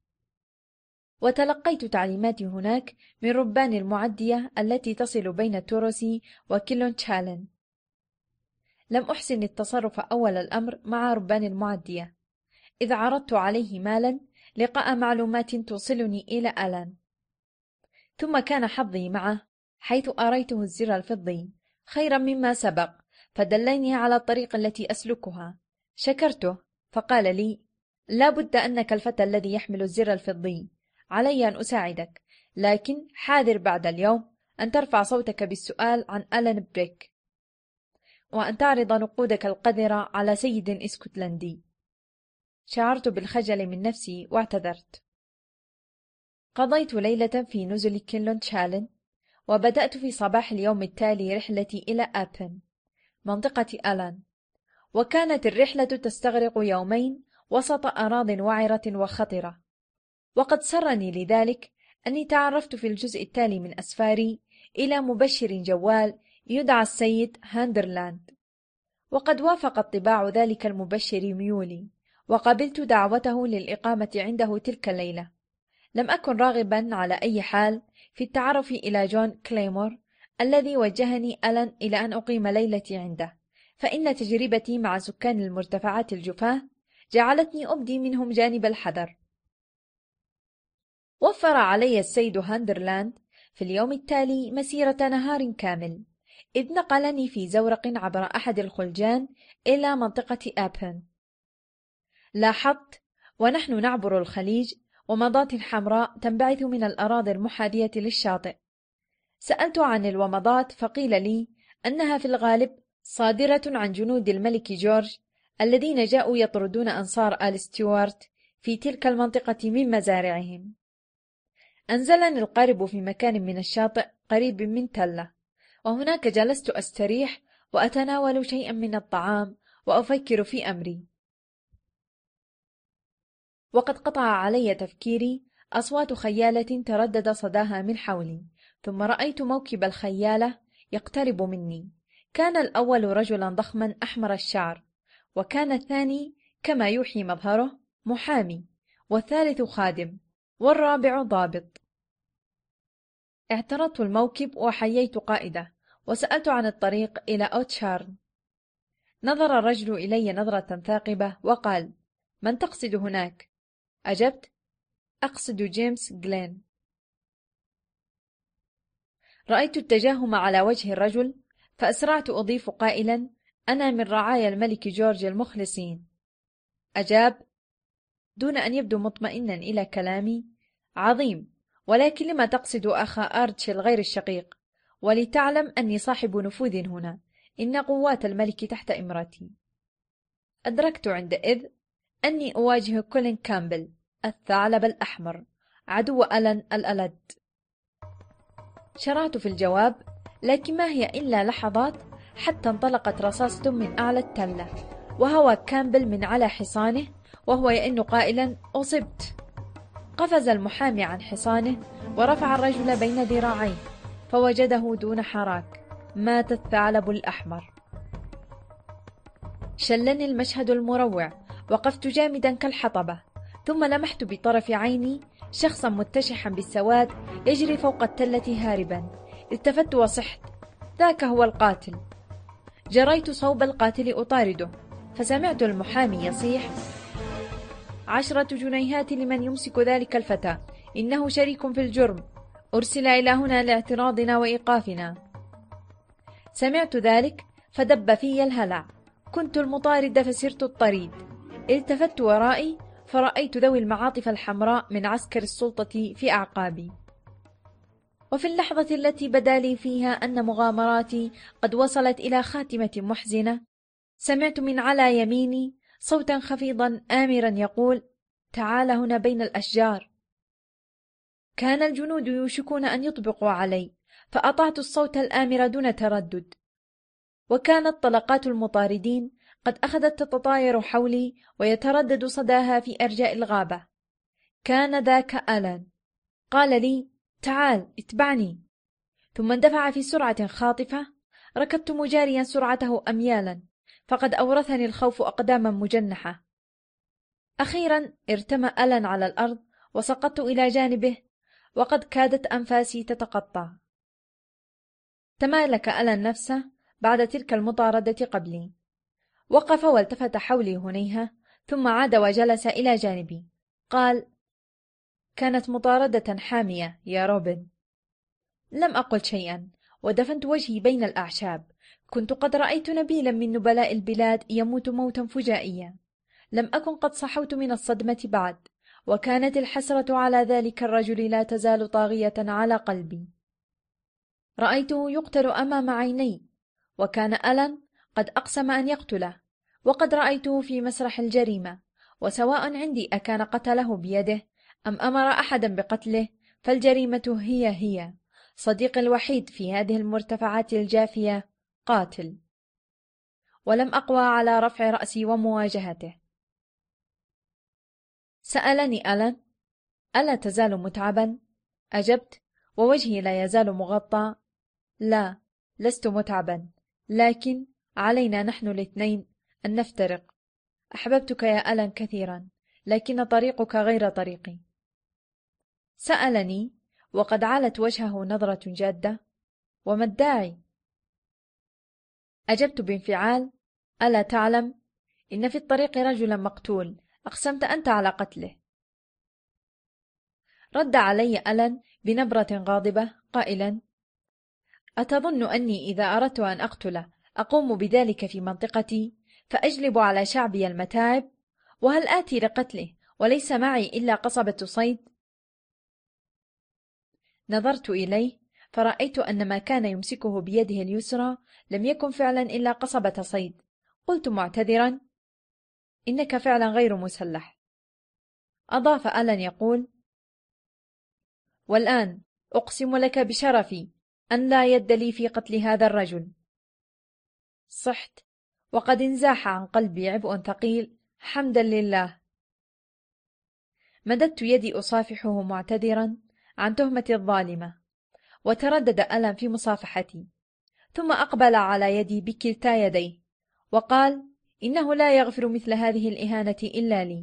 وتلقيت تعليماتي هناك من ربان المعدية التي تصل بين توروسي وكيلون تشالن. لم أحسن التصرف أول الأمر مع ربان المعدية، إذ عرضت عليه مالا لقاء معلومات توصلني إلى ألان. ثم كان حظي معه، حيث أريته الزر الفضي خيرا مما سبق، فدلني على الطريق التي أسلكها. شكرته فقال لي: لا بد أنك الفتى الذي يحمل الزر الفضي، علي أن أساعدك، لكن حاذر بعد اليوم أن ترفع صوتك بالسؤال عن ألان بريك، وأن تعرض نقودك القذرة على سيد اسكتلندي. شعرت بالخجل من نفسي واعتذرت. قضيت ليلة في نزل كيلون تشالن، وبدأت في صباح اليوم التالي رحلتي إلى آبن، منطقة ألان. وكانت الرحلة تستغرق يومين وسط أراضٍ وعرة وخطرة، وقد سرني لذلك أني تعرفت في الجزء التالي من أسفاري إلى مبشر جوال يدعى السيد هاندرلاند، وقد وافق الطباع ذلك المبشر ميولي، وقبلت دعوته للإقامة عنده تلك الليلة. لم أكن راغبا على أي حال في التعرف إلى جون كليمور الذي وجهني ألان إلى أن أقيم ليلتي عنده، فإن تجربتي مع سكان المرتفعات الجفاة جعلتني أبدي منهم جانب الحذر. وفر علي السيد هاندرلاند في اليوم التالي مسيرة نهار كامل، إذ نقلني في زورق عبر أحد الخلجان إلى منطقة آبن. لاحظت ونحن نعبر الخليج ومضات حمراء تنبعث من الأراضي المحاذية للشاطئ. سألت عن الومضات فقيل لي أنها في الغالب صادرة عن جنود الملك جورج الذين جاءوا يطردون أنصار آل ستيوارت في تلك المنطقة من مزارعهم. أنزلني القارب في مكان من الشاطئ قريب من تلة، وهناك جلست أستريح وأتناول شيئا من الطعام وأفكر في أمري. وقد قطع علي تفكيري أصوات خيالة تردد صداها من حولي، ثم رأيت موكب الخيالة يقترب مني. كان الأول رجلا ضخما أحمر الشعر، وكان الثاني كما يوحي مظهره محامي، والثالث خادم، والرابع ضابط. اعترضت الموكب وحييت قائده، وسألت عن الطريق إلى أوتشارن. نظر الرجل إلي نظرة ثاقبة وقال: من تقصد هناك؟ أجبت: أقصد جيمس جلين. رأيت التجاهم على وجه الرجل، فأسرعت أضيف قائلا: أنا من رعايا الملك جورج المخلصين. أجاب دون أن يبدو مطمئنا إلى كلامي: عظيم، ولكن لما تقصد أخا آرتشل غير الشقيق؟ ولتعلم أني صاحب نفوذ هنا، إن قوات الملك تحت إمرتي. أدركت عندئذ أني أواجه كولين كامبل، الثعلب الأحمر، عدو ألان الألد. شرعت في الجواب، لكن ما هي إلا لحظات حتى انطلقت رصاصة من أعلى التلة، وهوى كامبل من على حصانه وهو يئن قائلا: أصبت. قفز المحامي عن حصانه ورفع الرجل بين ذراعيه، فوجده دون حراك. مات الثعلب الأحمر. شلني المشهد المروع، وقفت جامدا كالحطبة، ثم لمحت بطرف عيني شخصا متشحا بالسواد يجري فوق التلة هاربا. التفت وصحت: ذاك هو القاتل. جريت صوب القاتل أطارده، فسمعت المحامي يصيح: عشرة جنيهات لمن يمسك ذلك الفتى، إنه شريك في الجرم، أرسل إلى هنا لاعتراضنا وإيقافنا. سمعت ذلك فدب في الهلع. كنت المطارد فسرت الطريد. التفت ورائي فرأيت ذوي المعاطف الحمراء من عسكر السلطة في أعقابي. وفي اللحظة التي بدا لي فيها أن مغامراتي قد وصلت إلى خاتمة محزنة، سمعت من على يميني صوتا خفيضا آمرا يقول: تعال هنا بين الأشجار. كان الجنود يوشكون أن يطبقوا علي، فأطعت الصوت الآمر دون تردد. وكانت طلقات المطاردين قد أخذت تتطاير حولي ويتردد صداها في أرجاء الغابة. كان ذاك ألان. قال لي: تعال اتبعني. ثم اندفع في سرعة خاطفة. ركضت مجاريا سرعته أميالا، فقد أورثني الخوف أقداما مجنحة. أخيرا ارتمى ألان على الأرض وسقطت إلى جانبه، وقد كادت أنفاسي تتقطع. تمالك ألان نفسه بعد تلك المطاردة قبلي. وقف والتفت حولي هنيهة، ثم عاد وجلس إلى جانبي. قال: كانت مطاردة حامية يا روبن. لم أقل شيئا، ودفنت وجهي بين الأعشاب. كنت قد رأيت نبيلا من نبلاء البلاد يموت موتا فجائيا. لم أكن قد صحوت من الصدمة بعد، وكانت الحسرة على ذلك الرجل لا تزال طاغية على قلبي. رأيته يقتل أمام عيني، وكان ألان قد أقسم أن يقتله، وقد رأيته في مسرح الجريمة، وسواء عندي أكان قتله بيده أم أمر أحدا بقتله، فالجريمة هي هي. صديقي الوحيد في هذه المرتفعات الجافية قاتل. ولم أقوى على رفع رأسي ومواجهته. سألني ألان: ألا تزال متعبا؟ أجبت ووجهي لا يزال مغطى: لا، لست متعبا، لكن علينا نحن الاثنين أن نفترق. أحببتك يا ألان كثيرا، لكن طريقك غير طريقي. سألني وقد علت وجهه نظرة جادة: وما الداعي؟ أجبت بانفعال: ألا تعلم؟ إن في الطريق رجلا مقتول، أقسمت أنت على قتله. رد علي ألان بنبرة غاضبة قائلا: أتظن أني إذا أردت أن أقتله أقوم بذلك في منطقتي فأجلب على شعبي المتاعب؟ وهل آتي لقتله وليس معي إلا قصبة صيد؟ نظرت إليه فرأيت أن ما كان يمسكه بيده اليسرى لم يكن فعلا إلا قصبة صيد. قلت معتذرا: إنك فعلا غير مسلح. أضاف ألان يقول: والآن أقسم لك بشرفي أن لا يد لي في قتل هذا الرجل. صحت، وقد انزاح عن قلبي عبء ثقيل، حمدا لله. مددت يدي أصافحه معتذرا عن تهمة الظالمة، وتردد ألان في مصافحتي، ثم أقبل على يدي بكلتا يديه وقال: إنه لا يغفر مثل هذه الإهانة إلا لي.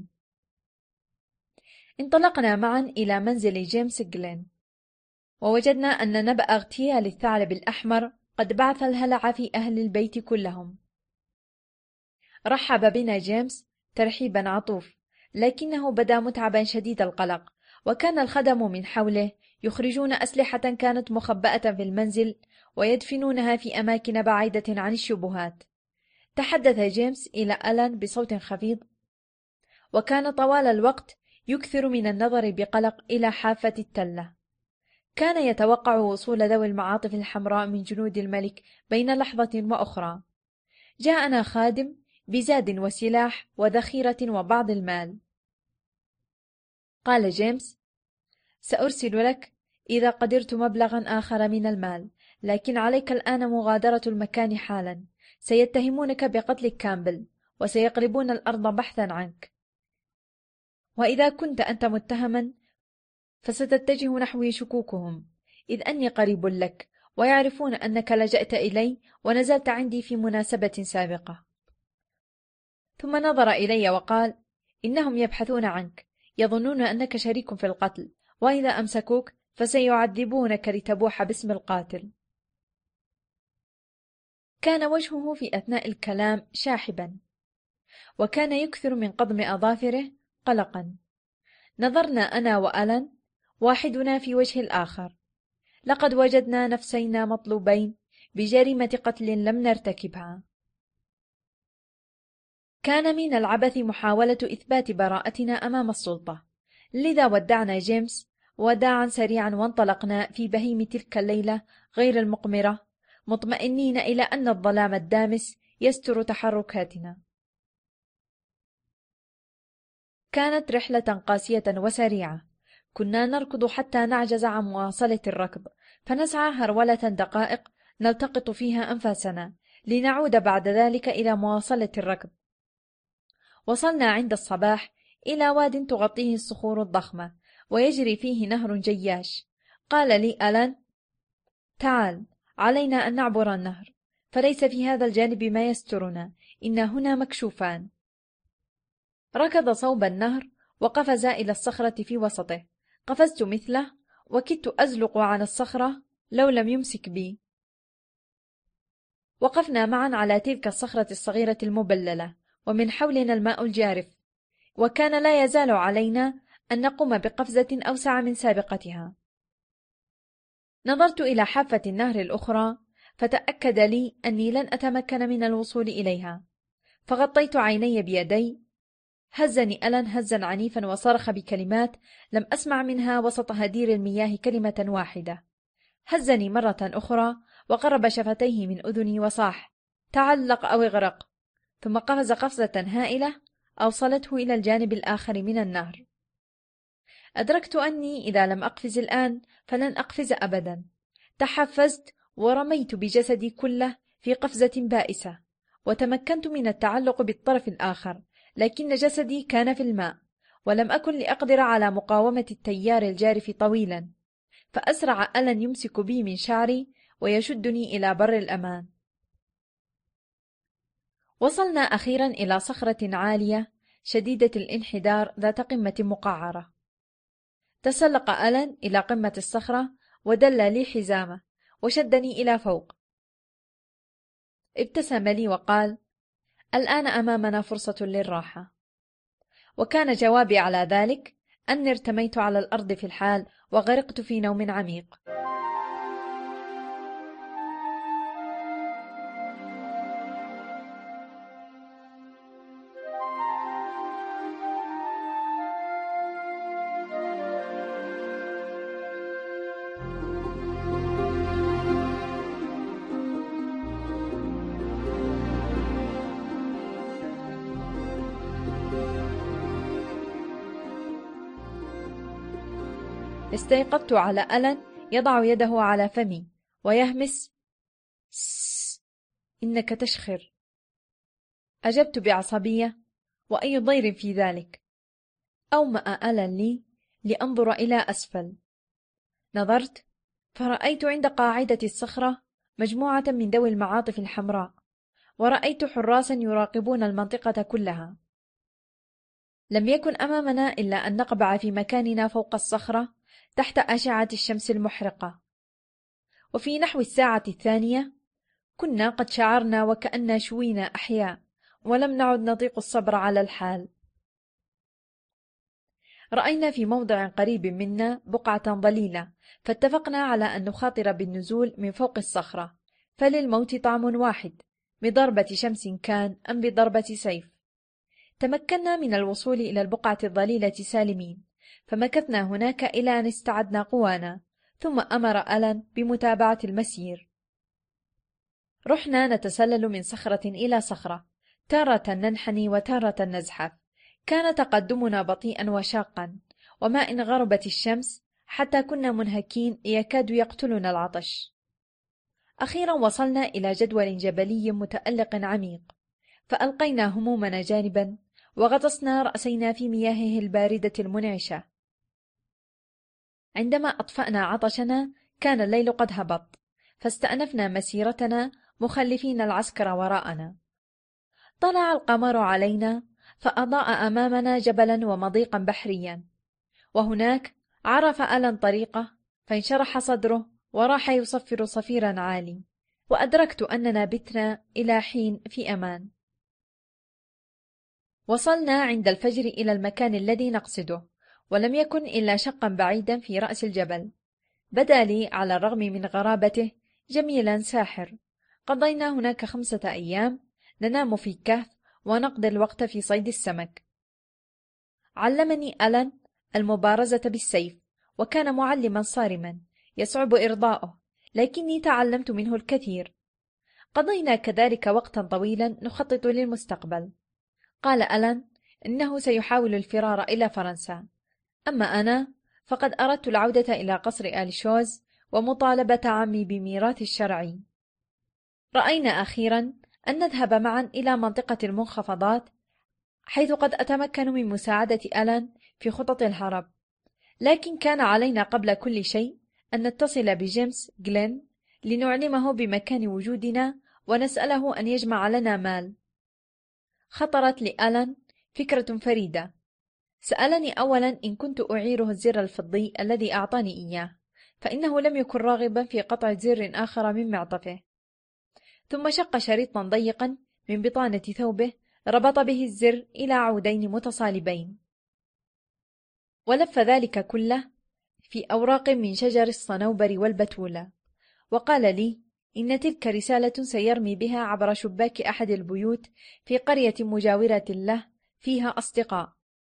انطلقنا معا إلى منزل جيمس جلين، ووجدنا أن نبأ اغتيال الثعلب الأحمر قد بعث الهلع في أهل البيت كلهم. رحب بنا جيمس ترحيبا عطوف، لكنه بدا متعبا شديد القلق، وكان الخدم من حوله يخرجون أسلحة كانت مخبأة في المنزل ويدفنونها في أماكن بعيدة عن الشبهات. تحدث جيمس إلى ألان بصوت خفيض، وكان طوال الوقت يكثر من النظر بقلق إلى حافة التلة. كان يتوقع وصول ذوي المعاطف الحمراء من جنود الملك بين لحظة وأخرى. جاءنا خادم بزاد وسلاح وذخيرة وبعض المال. قال جيمس: سأرسل لك إذا قدرت مبلغا آخر من المال، لكن عليك الآن مغادرة المكان حالا. سيتهمونك بقتل كامبل، وسيقلبون الأرض بحثا عنك، وإذا كنت أنت متهما فستتجه نحوي شكوكهم، إذ أني قريب لك، ويعرفون أنك لجأت إلي ونزلت عندي في مناسبة سابقة. ثم نظر إلي وقال: إنهم يبحثون عنك، يظنون أنك شريك في القتل، وإذا أمسكوك فسيعذبونك لتبوح باسم القاتل. كان وجهه في أثناء الكلام شاحبا، وكان يكثر من قضم أظافره قلقا. نظرنا أنا وألان واحدنا في وجه الآخر. لقد وجدنا نفسينا مطلوبين بجريمة قتل لم نرتكبها. كان من العبث محاولة إثبات براءتنا أمام السلطة، لذا ودعنا جيمس وداعا سريعا وانطلقنا في بهيم تلك الليلة غير المقمرة، مطمئنين إلى أن الظلام الدامس يستر تحركاتنا. كانت رحلة قاسية وسريعة، كنا نركض حتى نعجز عن مواصلة الركض، فنسعى هرولة دقائق نلتقط فيها أنفاسنا، لنعود بعد ذلك إلى مواصلة الركض. وصلنا عند الصباح إلى واد تغطيه الصخور الضخمة، ويجري فيه نهر جياش. قال لي ألان: تعال، علينا أن نعبر النهر، فليس في هذا الجانب ما يسترنا، إن هنا مكشوفان. ركض صوب النهر وقفز إلى الصخرة في وسطه. قفزت مثله، وكدت أزلق عن الصخرة لو لم يمسك بي. وقفنا معا على تلك الصخرة الصغيرة المبللة، ومن حولنا الماء الجارف، وكان لا يزال علينا أن نقوم بقفزة أوسع من سابقتها. نظرت إلى حافة النهر الأخرى، فتأكد لي أني لن أتمكن من الوصول إليها، فغطيت عيني بيدي. هزني ألان هزا عنيفا وصرخ بكلمات لم أسمع منها وسط هدير المياه كلمة واحدة. هزني مرة أخرى وقرب شفتيه من أذني وصاح: تعلق أو اغرق. ثم قفز قفزة هائلة أوصلته إلى الجانب الآخر من النهر. أدركت أني إذا لم أقفز الآن فلن أقفز أبدا. تحفزت ورميت بجسدي كله في قفزة بائسة، وتمكنت من التعلق بالطرف الآخر، لكن جسدي كان في الماء، ولم أكن لأقدر على مقاومة التيار الجارف طويلا. فأسرع ألان يمسك بي من شعري ويشدني إلى بر الأمان. وصلنا أخيرا إلى صخرة عالية شديدة الانحدار ذات قمة مقعرة. تسلق ألان إلى قمة الصخرة ودل لي حزامه وشدني إلى فوق. ابتسم لي وقال: الآن أمامنا فرصة للراحة. وكان جوابي على ذلك أني ارتميت على الأرض في الحال وغرقت في نوم عميق. استيقظت على ألان يضع يده على فمي ويهمس: سسس، إنك تشخر. أجبت بعصبية: وأي ضير في ذلك؟ أومأ ألان لي لأنظر إلى أسفل. نظرت فرأيت عند قاعدة الصخرة مجموعة من ذوي المعاطف الحمراء، ورأيت حراسا يراقبون المنطقة كلها. لم يكن أمامنا إلا أن نقبع في مكاننا فوق الصخرة تحت أشعة الشمس المحرقة. وفي نحو الساعة الثانية كنا قد شعرنا وكأننا شوينا أحياء، ولم نعد نطيق الصبر على الحال. رأينا في موضع قريب منا بقعة ضليلة، فاتفقنا على أن نخاطر بالنزول من فوق الصخرة، فللموت طعم واحد، بضربة شمس كان أم بضربة سيف. تمكنا من الوصول إلى البقعة الضليلة سالمين، فمكثنا هناك إلى أن استعدنا قوانا، ثم أمر ألان بمتابعة المسير. رحنا نتسلل من صخرة إلى صخرة، تارة ننحني وتارة نزحف. كان تقدمنا بطيئا وشاقا، وما إن غربت الشمس حتى كنا منهكين يكاد يقتلنا العطش. أخيرا وصلنا إلى جدول جبلي متألق عميق، فألقينا همومنا جانبا وغطسنا رأسينا في مياهه الباردة المنعشة. عندما أطفأنا عطشنا كان الليل قد هبط، فاستأنفنا مسيرتنا مخلفين العسكر وراءنا. طلع القمر علينا فأضاء أمامنا جبلا ومضيقا بحريا، وهناك عرف ألان طريقه فانشرح صدره وراح يصفر صفيرا عالي، وأدركت أننا بتنا إلى حين في أمان. وصلنا عند الفجر إلى المكان الذي نقصده، ولم يكن إلا شقا بعيدا في رأس الجبل. بدا لي على الرغم من غرابته جميلا ساحر. قضينا هناك خمسة أيام ننام في الكهف ونقضي الوقت في صيد السمك. علمني ألان المبارزة بالسيف، وكان معلما صارما يصعب إرضاؤه، لكني تعلمت منه الكثير. قضينا كذلك وقتا طويلا نخطط للمستقبل. قال ألان إنه سيحاول الفرار إلى فرنسا، أما أنا فقد أردت العودة إلى قصر آل شوز ومطالبة عمي بميراث الشرعي. رأينا أخيرا أن نذهب معا إلى منطقة المنخفضات، حيث قد أتمكن من مساعدة ألان في خطط الهرب، لكن كان علينا قبل كل شيء أن نتصل بجيمس غلين لنعلمه بمكان وجودنا ونسأله أن يجمع لنا مال. خطرت لألان فكرة فريدة. سألني أولا إن كنت أعيره الزر الفضي الذي أعطاني إياه، فإنه لم يكن راغبا في قطع زر آخر من معطفه. ثم شق شريطا ضيقا من بطانة ثوبه ربط به الزر إلى عودين متصالبين، ولف ذلك كله في أوراق من شجر الصنوبر والبتولة، وقال لي إن تلك رسالة سيرمي بها عبر شباك أحد البيوت في قرية مجاورة له فيها أصدقاء.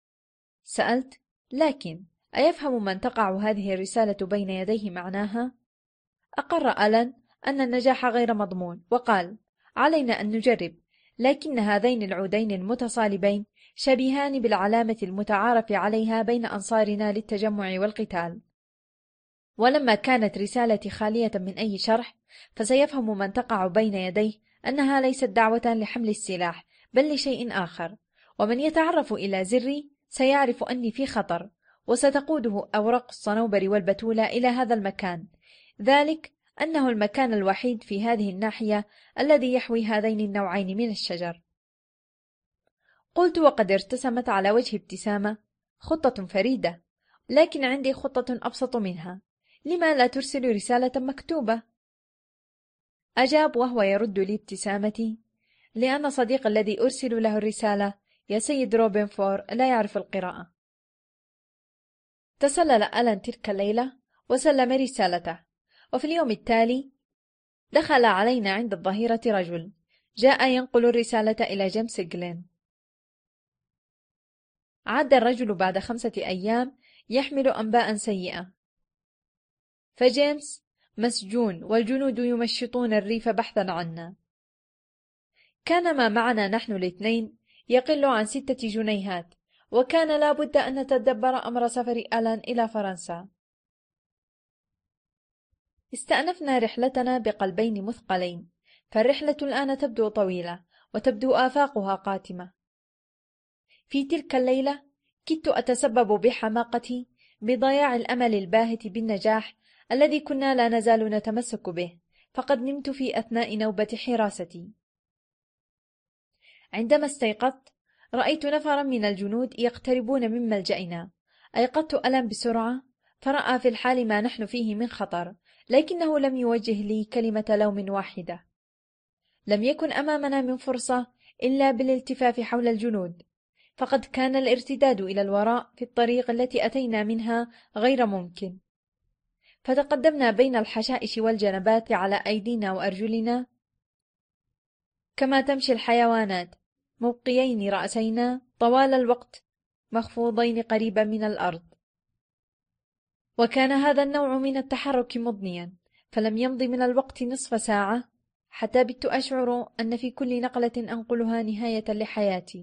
سألت: لكن أيفهم من تقع هذه الرسالة بين يديه معناها؟ أقر ألان أن النجاح غير مضمون، وقال: علينا أن نجرب، لكن هذين العودين المتصالبين شبيهان بالعلامة المتعارف عليها بين أنصارنا للتجمع والقتال، ولما كانت رسالتي خالية من أي شرح فسيفهم من تقع بين يديه أنها ليست دعوة لحمل السلاح بل لشيء آخر، ومن يتعرف إلى زري سيعرف أني في خطر، وستقوده أوراق الصنوبر والبتولة إلى هذا المكان، ذلك أنه المكان الوحيد في هذه الناحية الذي يحوي هذين النوعين من الشجر. قلت وقد ارتسمت على وجه ابتسامة: خطة فريدة، لكن عندي خطة أبسط منها، لما لا ترسل رسالة مكتوبة؟ أجاب وهو يرد لي ابتسامتي: لأن صديق الذي أرسل له الرسالة يا سيد روبنفور لا يعرف القراءة. تسلل ألان تلك الليلة وسلم رسالته، وفي اليوم التالي دخل علينا عند الظهيرة رجل جاء ينقل الرسالة إلى جيمس غلين. عاد الرجل بعد خمسة أيام يحمل أنباء سيئة، فجيمس مسجون والجنود يمشطون الريف بحثا عنا. كان ما معنا نحن الاثنين يقل عن ستة جنيهات، وكان لا بد أن نتدبر أمر سفر ألان إلى فرنسا. استأنفنا رحلتنا بقلبين مثقلين، فالرحلة الآن تبدو طويلة وتبدو آفاقها قاتمة. في تلك الليلة كدت أتسبب بحماقتي بضياع الأمل الباهت بالنجاح الذي كنا لا نزال نتمسك به، فقد نمت في أثناء نوبة حراستي. عندما استيقظت رأيت نفرا من الجنود يقتربون من ملجأنا. أيقظت ألان بسرعة، فرأى في الحال ما نحن فيه من خطر، لكنه لم يوجه لي كلمة لوم واحدة. لم يكن أمامنا من فرصة إلا بالالتفاف حول الجنود، فقد كان الارتداد إلى الوراء في الطريق التي أتينا منها غير ممكن. فتقدمنا بين الحشائش والجنبات على أيدينا وأرجلنا كما تمشي الحيوانات، مبقيين رأسينا طوال الوقت مخفوضين قريبا من الأرض. وكان هذا النوع من التحرك مضنيا، فلم يمض من الوقت نصف ساعة حتى بت أشعر أن في كل نقلة أنقلها نهاية لحياتي.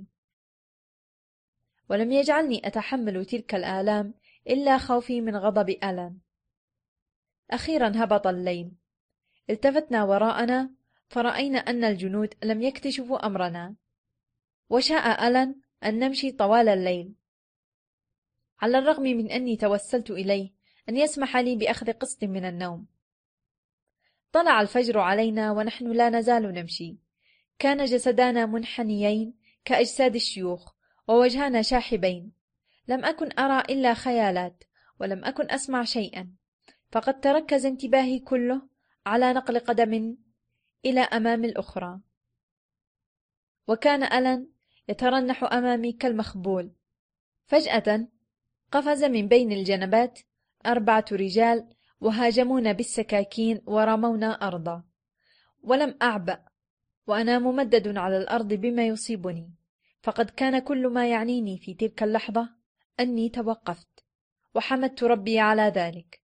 ولم يجعلني أتحمل تلك الآلام إلا خوفي من غضب ألان. أخيرا هبط الليل، التفتنا وراءنا فرأينا أن الجنود لم يكتشفوا أمرنا، وشاء ألان أن نمشي طوال الليل، على الرغم من أني توسلت إليه أن يسمح لي بأخذ قسط من النوم. طلع الفجر علينا ونحن لا نزال نمشي. كان جسدانا منحنيين كأجساد الشيوخ، ووجهانا شاحبين. لم أكن أرى إلا خيالات، ولم أكن أسمع شيئا، فقد تركز انتباهي كله على نقل قدم إلى أمام الأخرى. وكان ألان يترنح أمامي كالمخبول. فجأة قفز من بين الجنبات أربعة رجال وهاجمونا بالسكاكين ورمونا أرضا، ولم أعبأ وأنا ممدد على الأرض بما يصيبني، فقد كان كل ما يعنيني في تلك اللحظة أني توقفت، وحمدت ربي على ذلك.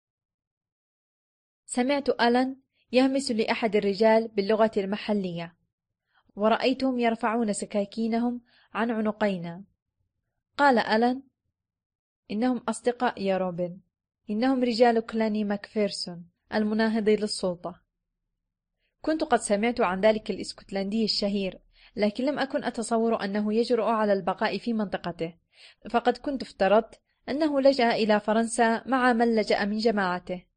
سمعت ألان يهمس لأحد الرجال باللغة المحلية، ورأيتهم يرفعون سكاكينهم عن عنقينا. قال ألان: إنهم أصدقاء يا روبن، إنهم رجال كلاني ماكفيرسون المناهض للسلطة. كنت قد سمعت عن ذلك الإسكتلندي الشهير، لكن لم أكن أتصور أنه يجرؤ على البقاء في منطقته، فقد كنت افترضت أنه لجأ إلى فرنسا مع من لجأ من جماعته.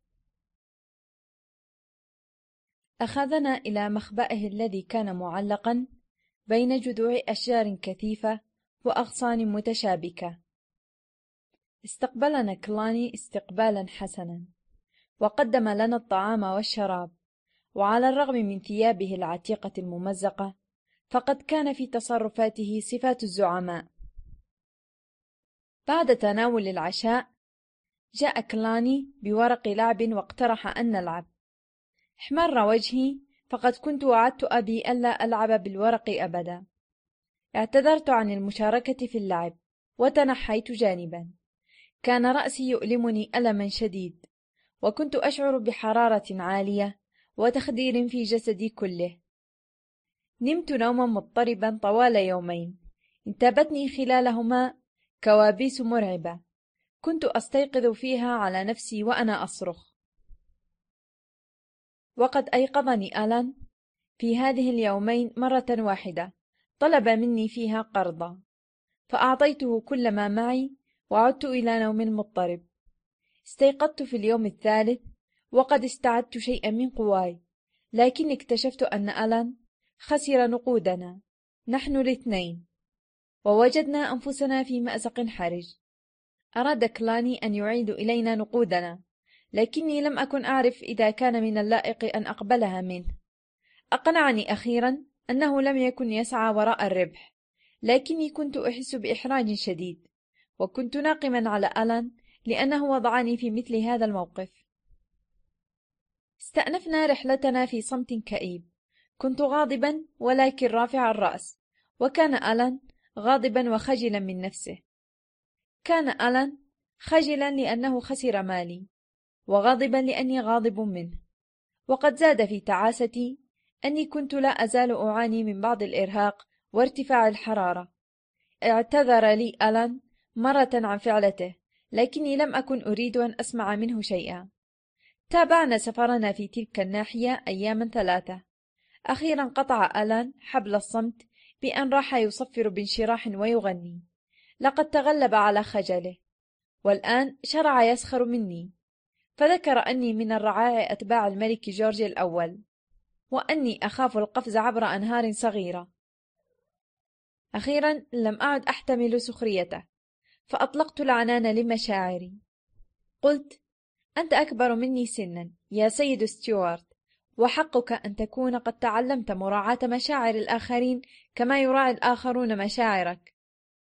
أخذنا إلى مخبأه الذي كان معلقا بين جذوع أشجار كثيفة وأغصان متشابكة. استقبلنا كلاني استقبالا حسنا، وقدم لنا الطعام والشراب، وعلى الرغم من ثيابه العتيقة الممزقة فقد كان في تصرفاته صفات الزعماء. بعد تناول العشاء جاء كلاني بورق لعب واقترح أن نلعب. احمر وجهي، فقد كنت وعدت أبي ألا ألعب بالورق أبدا. اعتذرت عن المشاركة في اللعب وتنحيت جانبا. كان رأسي يؤلمني ألما شديد، وكنت أشعر بحرارة عالية وتخدير في جسدي كله. نمت نوما مضطربا طوال يومين، انتابتني خلالهما كوابيس مرعبة، كنت أستيقظ فيها على نفسي وأنا أصرخ. وقد أيقظني ألان في هذه اليومين مرة واحدة، طلب مني فيها قرضا، فأعطيته كل ما معي وعدت إلى نوم مضطرب. استيقظت في اليوم الثالث وقد استعدت شيئا من قواي، لكن اكتشفت أن ألان خسر نقودنا نحن الاثنين، ووجدنا أنفسنا في مأزق حرج. أراد كلاني أن يعيد إلينا نقودنا، لكني لم أكن أعرف إذا كان من اللائق أن أقبلها منه. أقنعني أخيرا أنه لم يكن يسعى وراء الربح، لكني كنت أحس بإحراج شديد، وكنت ناقما على ألان لأنه وضعني في مثل هذا الموقف. استأنفنا رحلتنا في صمت كئيب. كنت غاضبا ولكن رافع الرأس، وكان ألان غاضبا وخجلا من نفسه. كان ألان خجلا لأنه خسر مالي، وغاضبا لأني غاضب منه. وقد زاد في تعاستي أني كنت لا أزال أعاني من بعض الإرهاق وارتفاع الحرارة. اعتذر لي ألان مرة عن فعلته، لكني لم أكن أريد أن أسمع منه شيئا. تابعنا سفرنا في تلك الناحية أياما ثلاثة. أخيرا قطع ألان حبل الصمت بأن راح يصفر بانشراح ويغني. لقد تغلب على خجله، والآن شرع يسخر مني، فذكر أني من الرعاع أتباع الملك جورج الأول، وأني أخاف القفز عبر أنهار صغيرة. أخيرا لم أعد أحتمل سخريته، فأطلقت العنان لمشاعري. قلت: أنت أكبر مني سنا يا سيد ستيوارت، وحقك أن تكون قد تعلمت مراعاة مشاعر الآخرين كما يراعي الآخرون مشاعرك.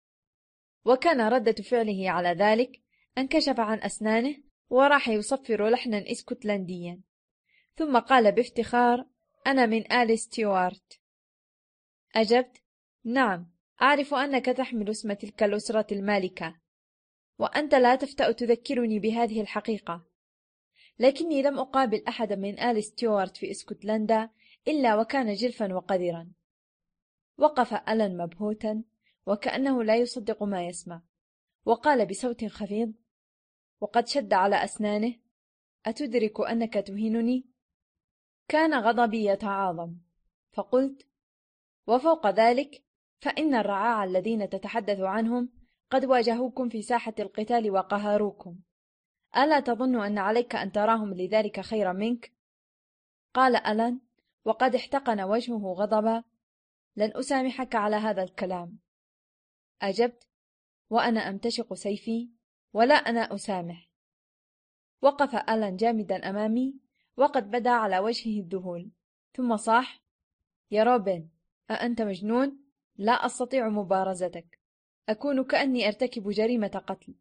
وكان ردة فعله على ذلك أن كشف عن أسنانه وراح يصفر لحنا اسكتلنديا، ثم قال بافتخار: أنا من آل ستيوارت. أجبت: نعم، أعرف أنك تحمل اسم تلك الأسرة المالكة، وأنت لا تفتأ تذكرني بهذه الحقيقة، لكني لم أقابل أحدا من آل ستيوارت في اسكتلندا إلا وكان جلفا وقذرا. وقف ألان مبهوتا وكأنه لا يصدق ما يسمع، وقال بصوت خفيض وقد شد على أسنانه: أتدرك أنك تهينني؟ كان غضبي يتعاظم، فقلت: وفوق ذلك فإن الرعاع الذين تتحدث عنهم قد واجهوكم في ساحة القتال وقهروكم، ألا تظن أن عليك أن تراهم لذلك خيرا منك؟ قال ألان وقد احتقن وجهه غضبا: لن أسامحك على هذا الكلام. أجبت وأنا أمتشق سيفي: ولا أنا أسامح. وقف ألان جامدا أمامي وقد بدا على وجهه الذهول، ثم صاح: يا روبن، أأنت مجنون؟ لا أستطيع مبارزتك، أكون كأني أرتكب جريمة قتل.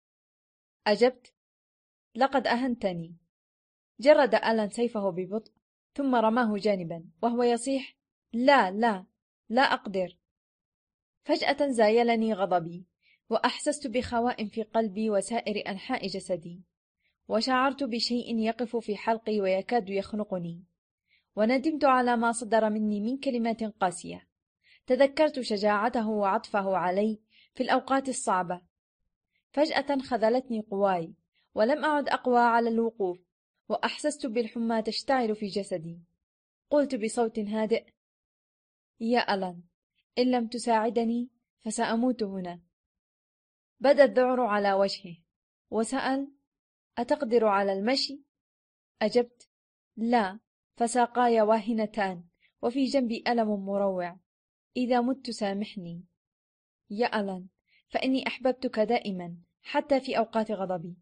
أجبت: لقد أهنتني. جرد ألان سيفه ببطء ثم رماه جانبا وهو يصيح: لا لا لا أقدر. فجأة زايلني غضبي، وأحسست بخواء في قلبي وسائر أنحاء جسدي، وشعرت بشيء يقف في حلقي ويكاد يخنقني، وندمت على ما صدر مني من كلمات قاسية. تذكرت شجاعته وعطفه علي في الأوقات الصعبة. فجأة خذلتني قواي، ولم أعد أقوى على الوقوف، وأحسست بالحمى تشتعل في جسدي. قلت بصوت هادئ: يا ألان، إن لم تساعدني فسأموت هنا. بدا الذعر على وجهه وسأل: أتقدر على المشي؟ أجبت: لا، فساقاي واهنتان وفي جنبي ألم مروع. إذا مت سامحني. يا ألان، فإني أحببتك دائما حتى في أوقات غضبي.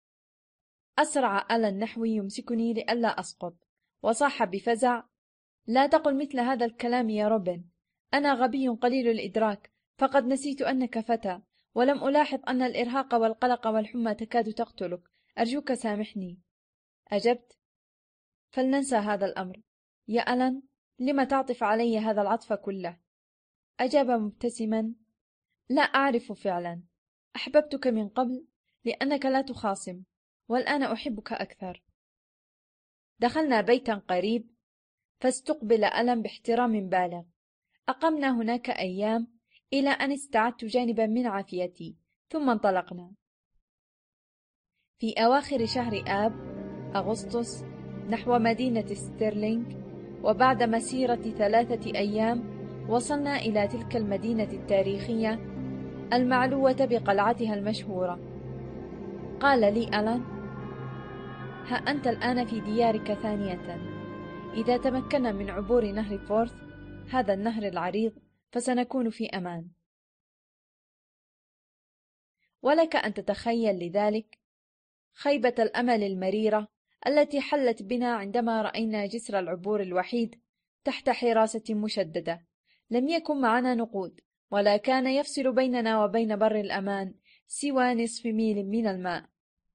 أسرع ألان نحوي يمسكني لئلا أسقط، وصاح بفزع: لا تقل مثل هذا الكلام يا روبن، أنا غبي قليل الإدراك، فقد نسيت أنك فتى، ولم ألاحظ أن الإرهاق والقلق والحمى تكاد تقتلك. أرجوك سامحني. أجبت: فلننسى هذا الأمر. يا ألان، لم تعطف علي هذا العطف كله؟ أجاب مبتسما: لا أعرف فعلا، أحببتك من قبل لأنك لا تخاصم، والآن أحبك أكثر. دخلنا بيتا قريب، فاستقبل ألان باحترام بالغ. أقمنا هناك أيام إلى أن استعدت جانبا من عافيتي، ثم انطلقنا. في أواخر شهر آب أغسطس نحو مدينة ستيرلينغ، وبعد مسيرة ثلاثة أيام وصلنا إلى تلك المدينة التاريخية المعلوة بقلعتها المشهورة. قال لي ألان: ها أنت الآن في ديارك ثانية. إذا تمكنا من عبور نهر فورث، هذا النهر العريض، فسنكون في أمان. ولك أن تتخيل لذلك خيبة الأمل المريرة التي حلت بنا عندما رأينا جسر العبور الوحيد تحت حراسة مشددة. لم يكن معنا نقود، ولا كان يفصل بيننا وبين بر الأمان سوى نصف ميل من الماء.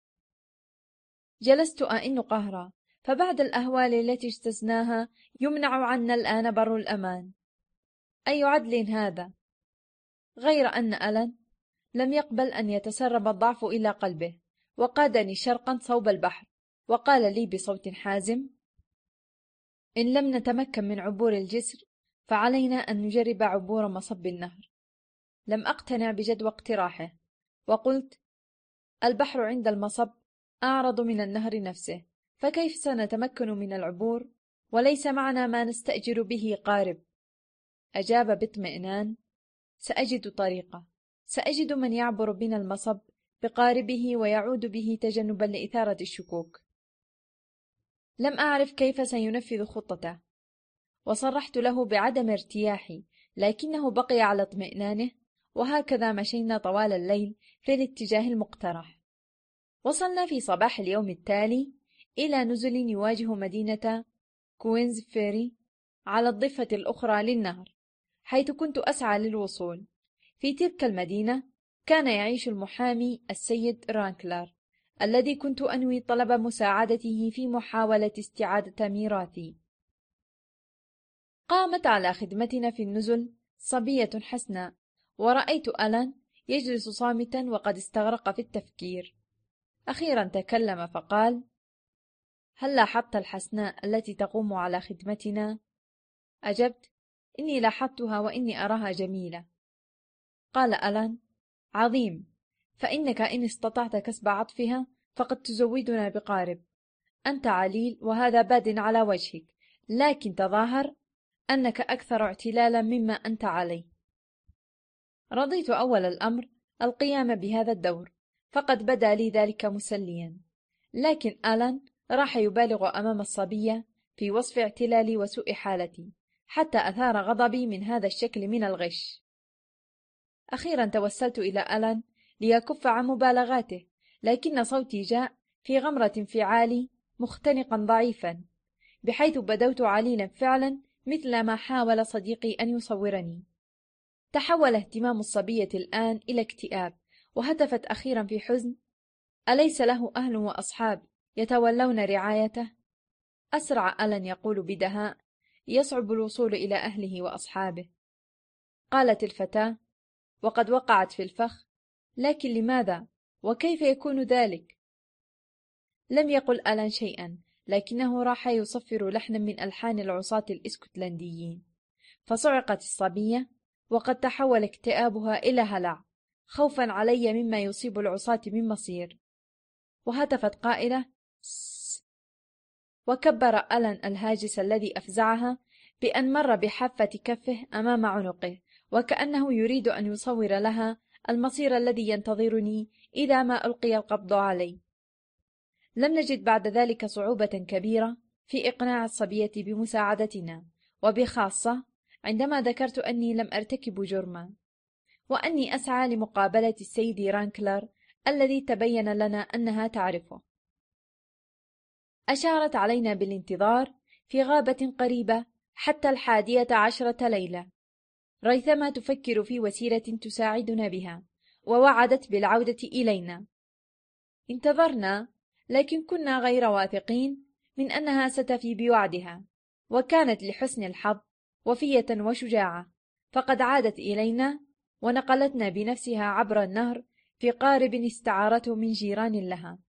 جلست أئن قهرا، فبعد الأهوال التي اجتزناها يمنع عنا الآن بر الأمان. أي عدل هذا؟ غير أن ألان لم يقبل أن يتسرب الضعف إلى قلبه، وقادني شرقا صوب البحر، وقال لي بصوت حازم: إن لم نتمكن من عبور الجسر فعلينا أن نجرب عبور مصب النهر. لم أقتنع بجدوى اقتراحه، وقلت: البحر عند المصب أعرض من النهر نفسه، فكيف سنتمكن من العبور وليس معنا ما نستأجر به قارب؟ أجاب باطمئنان: سأجد طريقة، سأجد من يعبر بنا المصب بقاربه ويعود به تجنبا لإثارة الشكوك. لم أعرف كيف سينفذ خطته، وصرحت له بعدم ارتياحي، لكنه بقي على اطمئنانه، وهكذا مشينا طوال الليل في الاتجاه المقترح. وصلنا في صباح اليوم التالي إلى نزل يواجه مدينة كوينز فيري على الضفة الأخرى للنهر، حيث كنت أسعى للوصول. في تلك المدينة كان يعيش المحامي السيد رانكلر الذي كنت أنوي طلب مساعدته في محاولة استعادة ميراثي. قامت على خدمتنا في النزل صبية حسناء، ورأيت ألان يجلس صامتا وقد استغرق في التفكير. أخيرا تكلم فقال: هل لاحظت الحسناء التي تقوم على خدمتنا؟ أجبت: إني لاحظتها وإني أراها جميلة. قال ألان: عظيم، فإنك إن استطعت كسب عطفها فقد تزودنا بقارب. أنت عليل وهذا باد على وجهك، لكن تظاهر أنك أكثر اعتلالا مما أنت عليه. رضيت أول الأمر القيام بهذا الدور، فقد بدا لي ذلك مسليا، لكن ألان راح يبالغ أمام الصبية في وصف اعتلالي وسوء حالتي، حتى أثار غضبي من هذا الشكل من الغش. أخيرا توسلت إلى ألان ليكف عن مبالغاته، لكن صوتي جاء في غمرة انفعالي مختنقا ضعيفا، بحيث بدوت عليلا فعلا مثل ما حاول صديقي أن يصورني. تحول اهتمام الصبية الآن إلى اكتئاب، وهتفت أخيرا في حزن: أليس له أهل وأصحاب يتولون رعايته؟ أسرع ألان يقول بدهاء: يصعب الوصول إلى أهله وأصحابه. قالت الفتاة وقد وقعت في الفخ: لكن لماذا؟ وكيف يكون ذلك؟ لم يقل ألان شيئا، لكنه راح يصفر لحنا من ألحان العصاة الإسكتلنديين. فصعقت الصبية، وقد تحول اكتئابها إلى هلع، خوفا علي مما يصيب العصاة من مصير. وهتفت قائلة: سس. وكبر ألان الهاجس الذي أفزعها بأن مر بحافة كفه أمام عنقه، وكأنه يريد أن يصور لها المصير الذي ينتظرني إذا ما ألقي القبض علي. لم نجد بعد ذلك صعوبة كبيرة في إقناع الصبية بمساعدتنا، وبخاصة عندما ذكرت أني لم أرتكب جرما، وأني أسعى لمقابلة السيد رانكلر الذي تبين لنا أنها تعرفه. أشارت علينا بالانتظار في غابة قريبة حتى الحادية عشرة ليلة، ريثما تفكر في وسيلة تساعدنا بها، ووعدت بالعودة إلينا. انتظرنا، لكن كنا غير واثقين من أنها ستفي بوعدها، وكانت لحسن الحظ وفية وشجاعة، فقد عادت إلينا ونقلتنا بنفسها عبر النهر في قارب استعارته من جيران لها.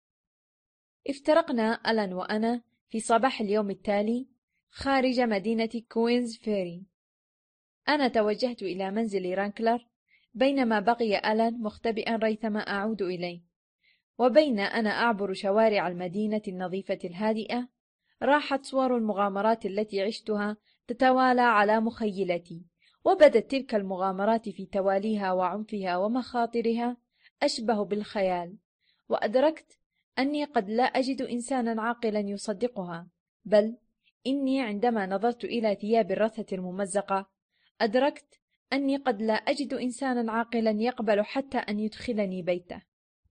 افترقنا ألان وأنا في صباح اليوم التالي خارج مدينة كوينز فيري. أنا توجهت إلى منزل رانكلر، بينما بقي ألان مختبئا ريثما أعود إليه. وبين أنا أعبر شوارع المدينة النظيفة الهادئة، راحت صور المغامرات التي عشتها تتوالى على مخيلتي، وبدت تلك المغامرات في تواليها وعنفها ومخاطرها أشبه بالخيال. وأدركت أني قد لا أجد إنسانا عاقلا يصدقها، بل إني عندما نظرت إلى ثياب الرثة الممزقة أدركت أني قد لا أجد إنسانا عاقلا يقبل حتى أن يدخلني بيته.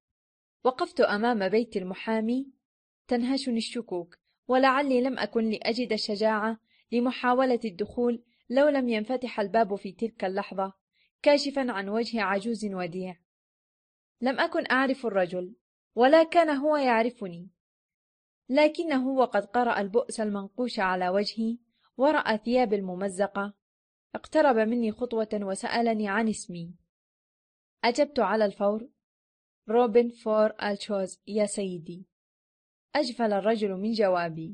وقفت أمام بيت المحامي تنهشني الشكوك، ولعلي لم أكن لأجد الشجاعة لمحاولة الدخول لو لم ينفتح الباب في تلك اللحظة، كاشفا عن وجه عجوز وديع. لم أكن أعرف الرجل، ولا كان هو يعرفني، لكنه وقد قرأ البؤس المنقوش على وجهي ورأى ثياب الممزقة اقترب مني خطوة وسألني عن اسمي. أجبت على الفور: روبن فور ألتشوز يا سيدي. أجفل الرجل من جوابي،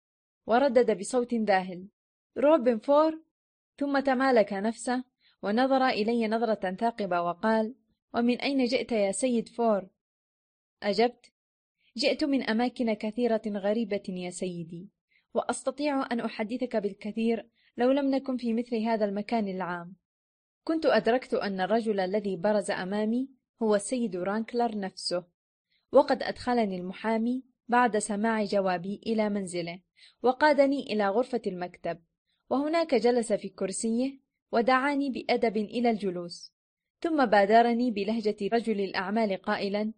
وردد بصوت ذاهل: روبن فور؟ ثم تمالك نفسه ونظر إلي نظرة ثاقبة وقال: ومن أين جئت يا سيد فور؟ أجبت: جئت من أماكن كثيرة غريبة يا سيدي، وأستطيع أن أحدثك بالكثير لو لم نكن في مثل هذا المكان العام. كنت أدركت أن الرجل الذي برز أمامي هو السيد رانكلر نفسه، وقد أدخلني المحامي بعد سماع جوابي إلى منزله، وقادني إلى غرفة المكتب، وهناك جلس في كرسيه ودعاني بأدب إلى الجلوس، ثم بادرني بلهجة رجل الأعمال قائلا: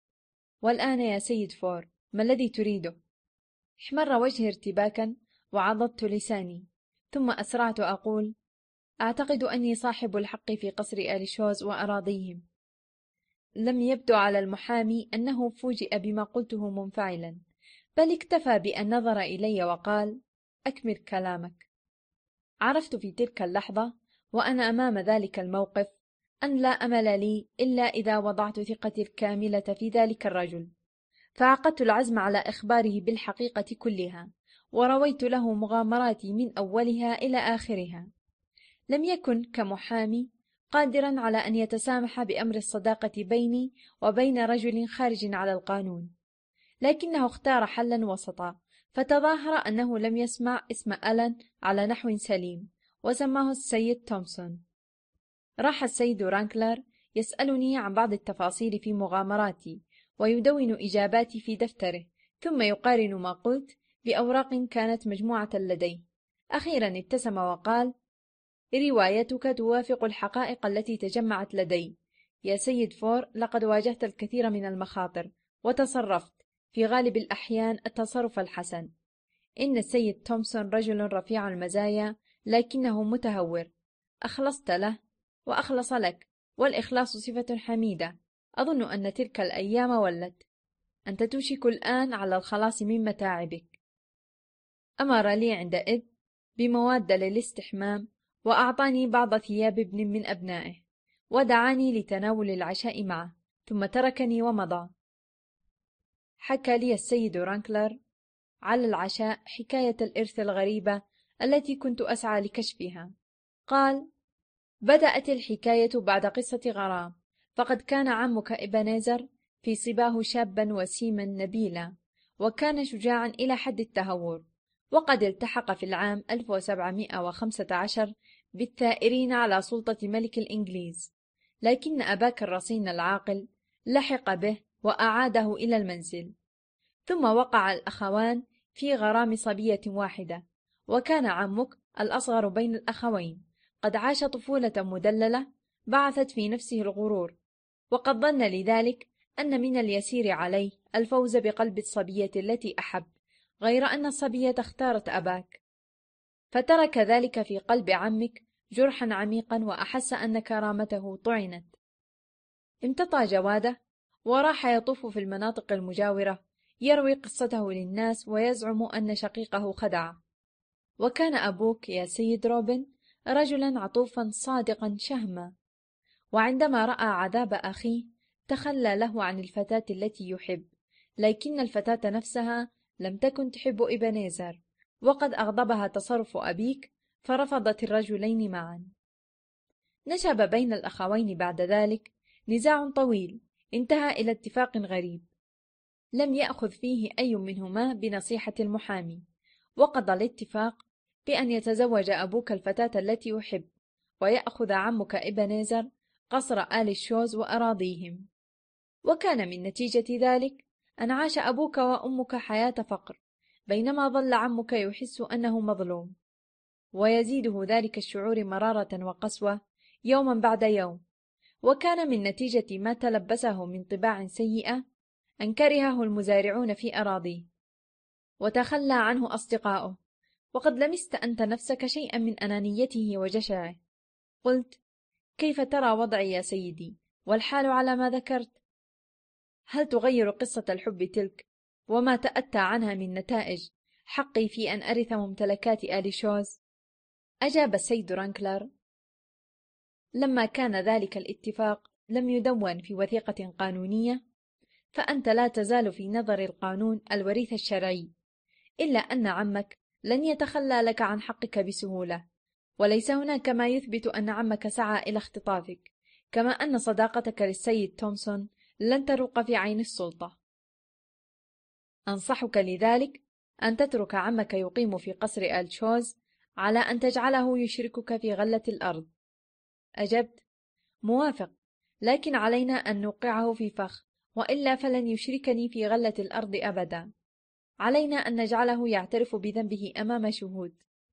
والآن يا سيد فور، ما الذي تريده؟ احمر وجهي ارتباكا وعضدت لساني، ثم أسرعت أقول: أعتقد أني صاحب الحق في قصر آل شوز وأراضيهم. لم يبدو على المحامي أنه فوجئ بما قلته منفعلا، بل اكتفى بأن نظر إلي وقال: أكمل كلامك. عرفت في تلك اللحظة وأنا أمام ذلك الموقف أن لا أمل لي إلا إذا وضعت ثقتي الكاملة في ذلك الرجل، فعقدت العزم على إخباره بالحقيقة كلها، ورويت له مغامراتي من أولها إلى آخرها. لم يكن كمحامي قادرا على أن يتسامح بأمر الصداقة بيني وبين رجل خارج على القانون، لكنه اختار حلا وسطا، فتظاهر أنه لم يسمع اسم ألان على نحو سليم، وسماه السيد تومسون. راح السيد رانكلر يسألني عن بعض التفاصيل في مغامراتي، ويدون إجاباتي في دفتره، ثم يقارن ما قلت بأوراق كانت مجموعة لديه. أخيرا ابتسم وقال: روايتك توافق الحقائق التي تجمعت لدي يا سيد فور. لقد واجهت الكثير من المخاطر وتصرفت في غالب الأحيان التصرف الحسن. إن السيد تومسون رجل رفيع المزايا، لكنه متهور. أخلصت له وأخلص لك، والإخلاص صفة حميدة. أظن أن تلك الأيام ولت. أنت توشك الآن على الخلاص من متاعبك. أمر لي عندئذ بمواد للاستحمام، وأعطاني بعض ثياب ابن من أبنائه، ودعاني لتناول العشاء معه، ثم تركني ومضى. حكى لي السيد رانكلر على العشاء حكاية الإرث الغريبة التي كنت أسعى لكشفها. قال: بدأت الحكاية بعد قصة غرام، فقد كان عمك إبنيزر في صباه شابا وسيما نبيلا، وكان شجاعا إلى حد التهور، وقد التحق في العام ألف وسبعمائة وخمسة عشر بالثائرين على سلطة ملك الإنجليز، لكن أباك الرصين العاقل لحق به وأعاده إلى المنزل. ثم وقع الأخوان في غرام صبية واحدة، وكان عمك الأصغر بين الأخوين قد عاش طفولة مدللة بعثت في نفسه الغرور، وقد ظن لذلك أن من اليسير عليه الفوز بقلب الصبية التي أحب، غير أن الصبية اختارت أباك، فترك ذلك في قلب عمك جرحا عميقا، وأحس أن كرامته طعنت. امتطى جواده وراح يطوف في المناطق المجاورة يروي قصته للناس، ويزعم أن شقيقه خدعه. وكان أبوك يا سيد روبن رجلا عطوفا صادقا شهما، وعندما رأى عذاب أخيه تخلى له عن الفتاة التي يحب، لكن الفتاة نفسها لم تكن تحب إبنيزر، وقد أغضبها تصرف أبيك، فرفضت الرجلين معا. نشب بين الأخوين بعد ذلك نزاع طويل انتهى إلى اتفاق غريب لم يأخذ فيه أي منهما بنصيحة المحامي، وقضى الاتفاق بأن يتزوج أبوك الفتاة التي يحب، ويأخذ عمك إبنيزر قصر آل الشوز وأراضيهم. وكان من نتيجة ذلك أن عاش أبوك وأمك حياة فقر، بينما ظل عمك يحس أنه مظلوم، ويزيده ذلك الشعور مرارة وقسوة يوما بعد يوم. وكان من نتيجة ما تلبسه من طباع سيئة أن كرهه المزارعون في أراضيه، وتخلى عنه أصدقاؤه. وقد لمست أنت نفسك شيئا من أنانيته وجشعه. قلت: كيف ترى وضعي يا سيدي، والحال على ما ذكرت؟ هل تغير قصة الحب تلك وما تأتى عنها من نتائج حقي في أن أرث ممتلكات آل شوز؟ أجاب السيد رانكلر: لما كان ذلك الاتفاق لم يدون في وثيقة قانونية، فأنت لا تزال في نظر القانون الوريث الشرعي، إلا أن عمك لن يتخلى لك عن حقك بسهولة، وليس هناك ما يثبت أن عمك سعى إلى اختطافك، كما أن صداقتك للسيد تومسون لن تروق في عين السلطة. أنصحك لذلك أن تترك عمك يقيم في قصر آل شوز على أن تجعله يشركك في غلة الأرض. أجبت: موافق، لكن علينا أن نوقعه في فخ، وإلا فلن يشركني في غلة الأرض أبدا. علينا أن نجعله يعترف بذنبه أمام شهود.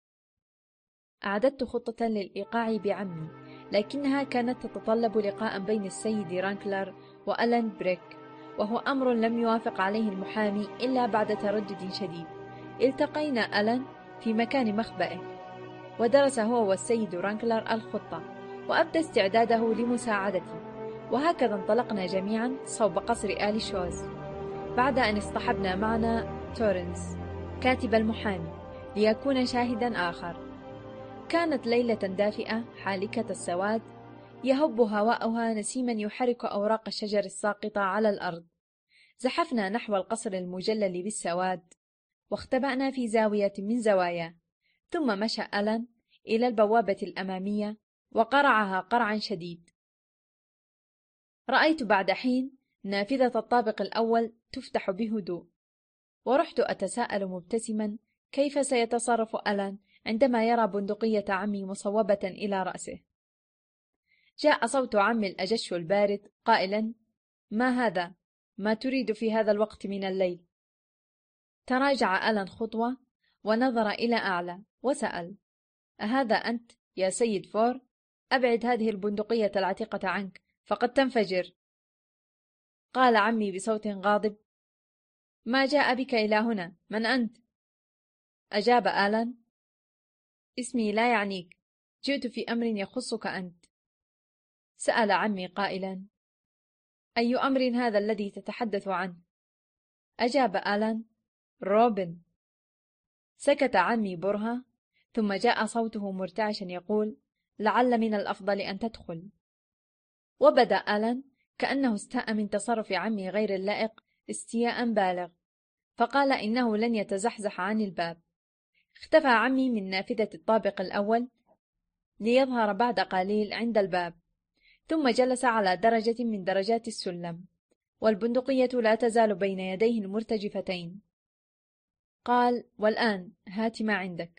أعددت خطة للإيقاع بعمي، لكنها كانت تتطلب لقاء بين السيد رانكلر وألان بريك، وهو أمر لم يوافق عليه المحامي إلا بعد تردد شديد. التقينا ألان في مكان مخبئه، ودرس هو والسيد رانكلر الخطة، وأبدى استعداده لمساعدتي، وهكذا انطلقنا جميعا صوب قصر آل شوز، بعد أن اصطحبنا معنا تورنس كاتب المحامي ليكون شاهدا آخر. كانت ليلة دافئة حالكة السواد، يهب هواؤها نسيما يحرك أوراق الشجر الساقطة على الأرض. زحفنا نحو القصر المجلل بالسواد، واختبأنا في زاوية من زواياه، ثم مشى ألان إلى البوابة الأمامية وقرعها قرعا شديد. رأيت بعد حين نافذة الطابق الأول تفتح بهدوء، ورحت أتساءل مبتسما كيف سيتصرف ألان عندما يرى بندقية عمي مصوبة إلى رأسه. جاء صوت عمي الأجش البارد قائلا: ما هذا؟ ما تريد في هذا الوقت من الليل؟ تراجع ألان خطوة ونظر إلى أعلى وسأل: أهذا أنت يا سيد فور؟ أبعد هذه البندقية العتيقة عنك فقد تنفجر. قال عمي بصوت غاضب: ما جاء بك إلى هنا؟ من أنت؟ أجاب آلان: اسمي لا يعنيك، جئت في أمر يخصك أنت. سأل عمي قائلا: أي أمر هذا الذي تتحدث عنه؟ أجاب آلان: روبن. سكت عمي برهة، ثم جاء صوته مرتعشا يقول: لعل من الأفضل أن تدخل. وبدأ آلان كأنه استاء من تصرف عمي غير اللائق استياء بالغ، فقال إنه لن يتزحزح عن الباب. اختفى عمي من نافذة الطابق الأول ليظهر بعد قليل عند الباب، ثم جلس على درجة من درجات السلم، والبندقية لا تزال بين يديه المرتجفتين. قال: والآن هات ما عندك.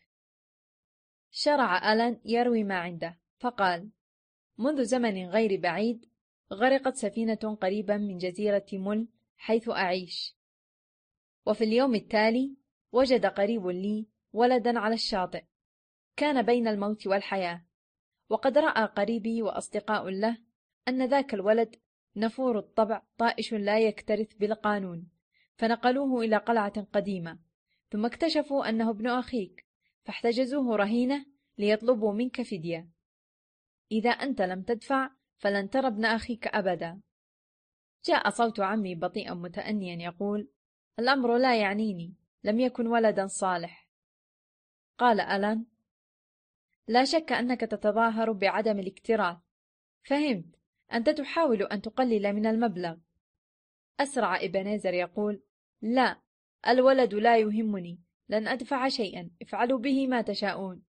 شرع ألان يروي ما عنده، فقال: منذ زمن غير بعيد غرقت سفينة قريبا من جزيرة مل حيث أعيش، وفي اليوم التالي وجد قريب لي ولدا على الشاطئ، كان بين الموت والحياة، وقد رأى قريبي وأصدقاء له أن ذاك الولد نفور الطبع طائش لا يكترث بالقانون، فنقلوه إلى قلعة قديمة، ثم اكتشفوا أنه ابن أخيك، فاحتجزوه رهينة ليطلبوا منك فدية. إذا أنت لم تدفع فلن ترى ابن أخيك أبدا. جاء صوت عمي بطيئا متأنيا يقول: الأمر لا يعنيني، لم يكن ولدا صالح. قال ألان: لا شك أنك تتظاهر بعدم الاكتراث، فهمت، أنت تحاول أن تقلل من المبلغ. أسرع إبنيزر يقول: لا، الولد لا يهمني، لن أدفع شيئا، افعلوا به ما تشاءون.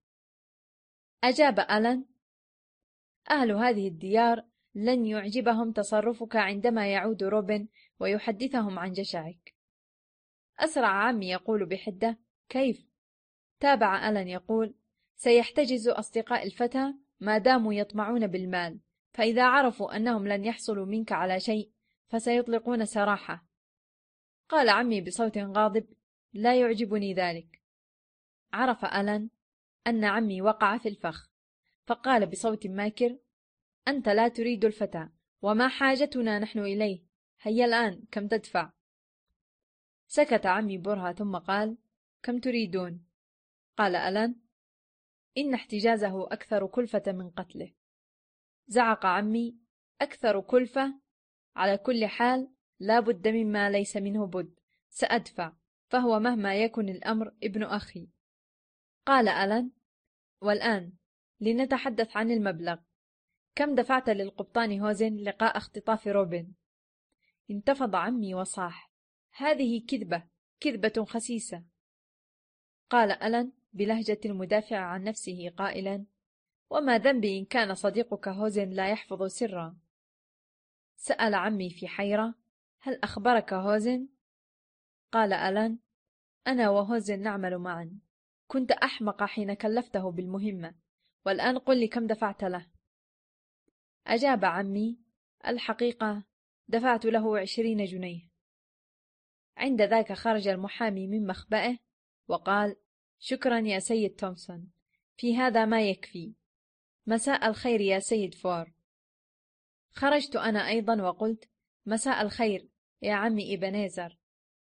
أجاب ألان: أهل هذه الديار لن يعجبهم تصرفك عندما يعود روبن ويحدثهم عن جشعك. أسرع عمي يقول بحدة: كيف؟ تابع ألان يقول: سيحتجز أصدقاء الفتى ما داموا يطمعون بالمال، فإذا عرفوا أنهم لن يحصلوا منك على شيء فسيطلقون سراحة. قال عمي بصوت غاضب: لا يعجبني ذلك. عرف ألان أن عمي وقع في الفخ، فقال بصوت ماكر: أنت لا تريد الفتى، وما حاجتنا نحن إليه، هيا الآن كم تدفع؟ سكت عمي برهة ثم قال: كم تريدون؟ قال ألان: إن احتجازه أكثر كلفة من قتله. زعق عمي: أكثر كلفة؟ على كل حال لا بد مما ليس منه بد، سأدفع، فهو مهما يكن الأمر ابن أخي. قال ألان: والآن لنتحدث عن المبلغ، كم دفعت للقبطان هوزن لقاء اختطاف روبن؟ انتفض عمي وصاح: هذه كذبة، كذبة خسيسة. قال ألان بلهجة المدافع عن نفسه قائلا: وما ذنبي إن كان صديقك هوزن لا يحفظ سرا؟ سأل عمي في حيرة: هل أخبرك هوزن؟ قال ألان: أنا وهوزن نعمل معا، كنت أحمق حين كلفته بالمهمة، والآن قل لي كم دفعت له؟ أجاب عمي: الحقيقة دفعت له عشرين جنيه. عند ذاك خرج المحامي من مخبئه وقال: شكرا يا سيد تومسون، في هذا ما يكفي. مساء الخير يا سيد فور. خرجت أنا أيضا وقلت: مساء الخير يا عمي إبنيزر.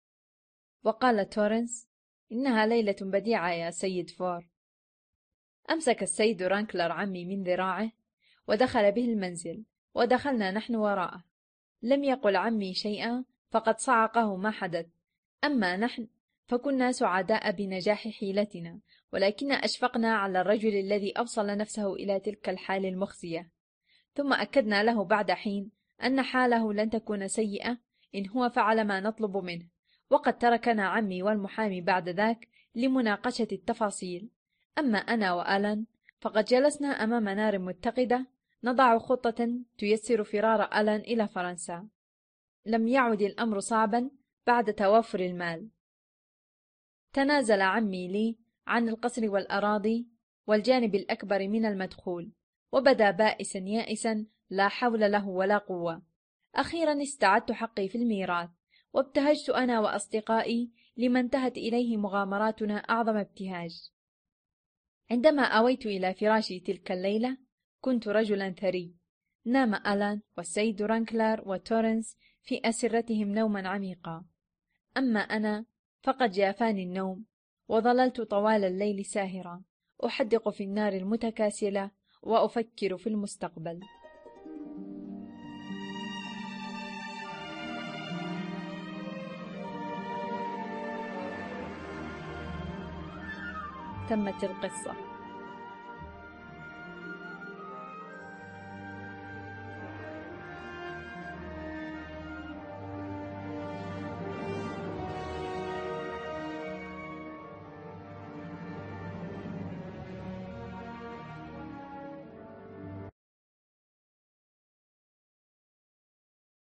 وقال تورنس: إنها ليلة بديعة يا سيد فور. أمسك السيد رانكلر عمي من ذراعه ودخل به المنزل، ودخلنا نحن وراءه. لم يقل عمي شيئا، فقد صعقه ما حدث. أما نحن فكنا سعداء بنجاح حيلتنا، ولكن أشفقنا على الرجل الذي أوصل نفسه إلى تلك الحال المخزية. ثم أكدنا له بعد حين أن حاله لن تكون سيئة إن هو فعل ما نطلب منه، وقد تركنا عمي والمحامي بعد ذاك لمناقشة التفاصيل. أما أنا وألان فقد جلسنا أمام نار متقدة نضع خطة تيسر فرار ألان إلى فرنسا. لم يعد الأمر صعبا بعد توافر المال. تنازل عمي لي عن القصر والأراضي والجانب الأكبر من المدخول، وبدا بائسا يائسا لا حول له ولا قوة. أخيرا استعدت حقي في الميراث، وابتهجت أنا وأصدقائي لما انتهت إليه مغامراتنا أعظم ابتهاج. عندما أويت إلى فراشي تلك الليلة كنت رجلا ثري. نام ألان والسيد رانكلر وتورنس في أسرتهم نوما عميقا، أما أنا فقد جافاني النوم، وظللت طوال الليل ساهرا أحدق في النار المتكاسلة وأفكر في المستقبل. تمت القصة.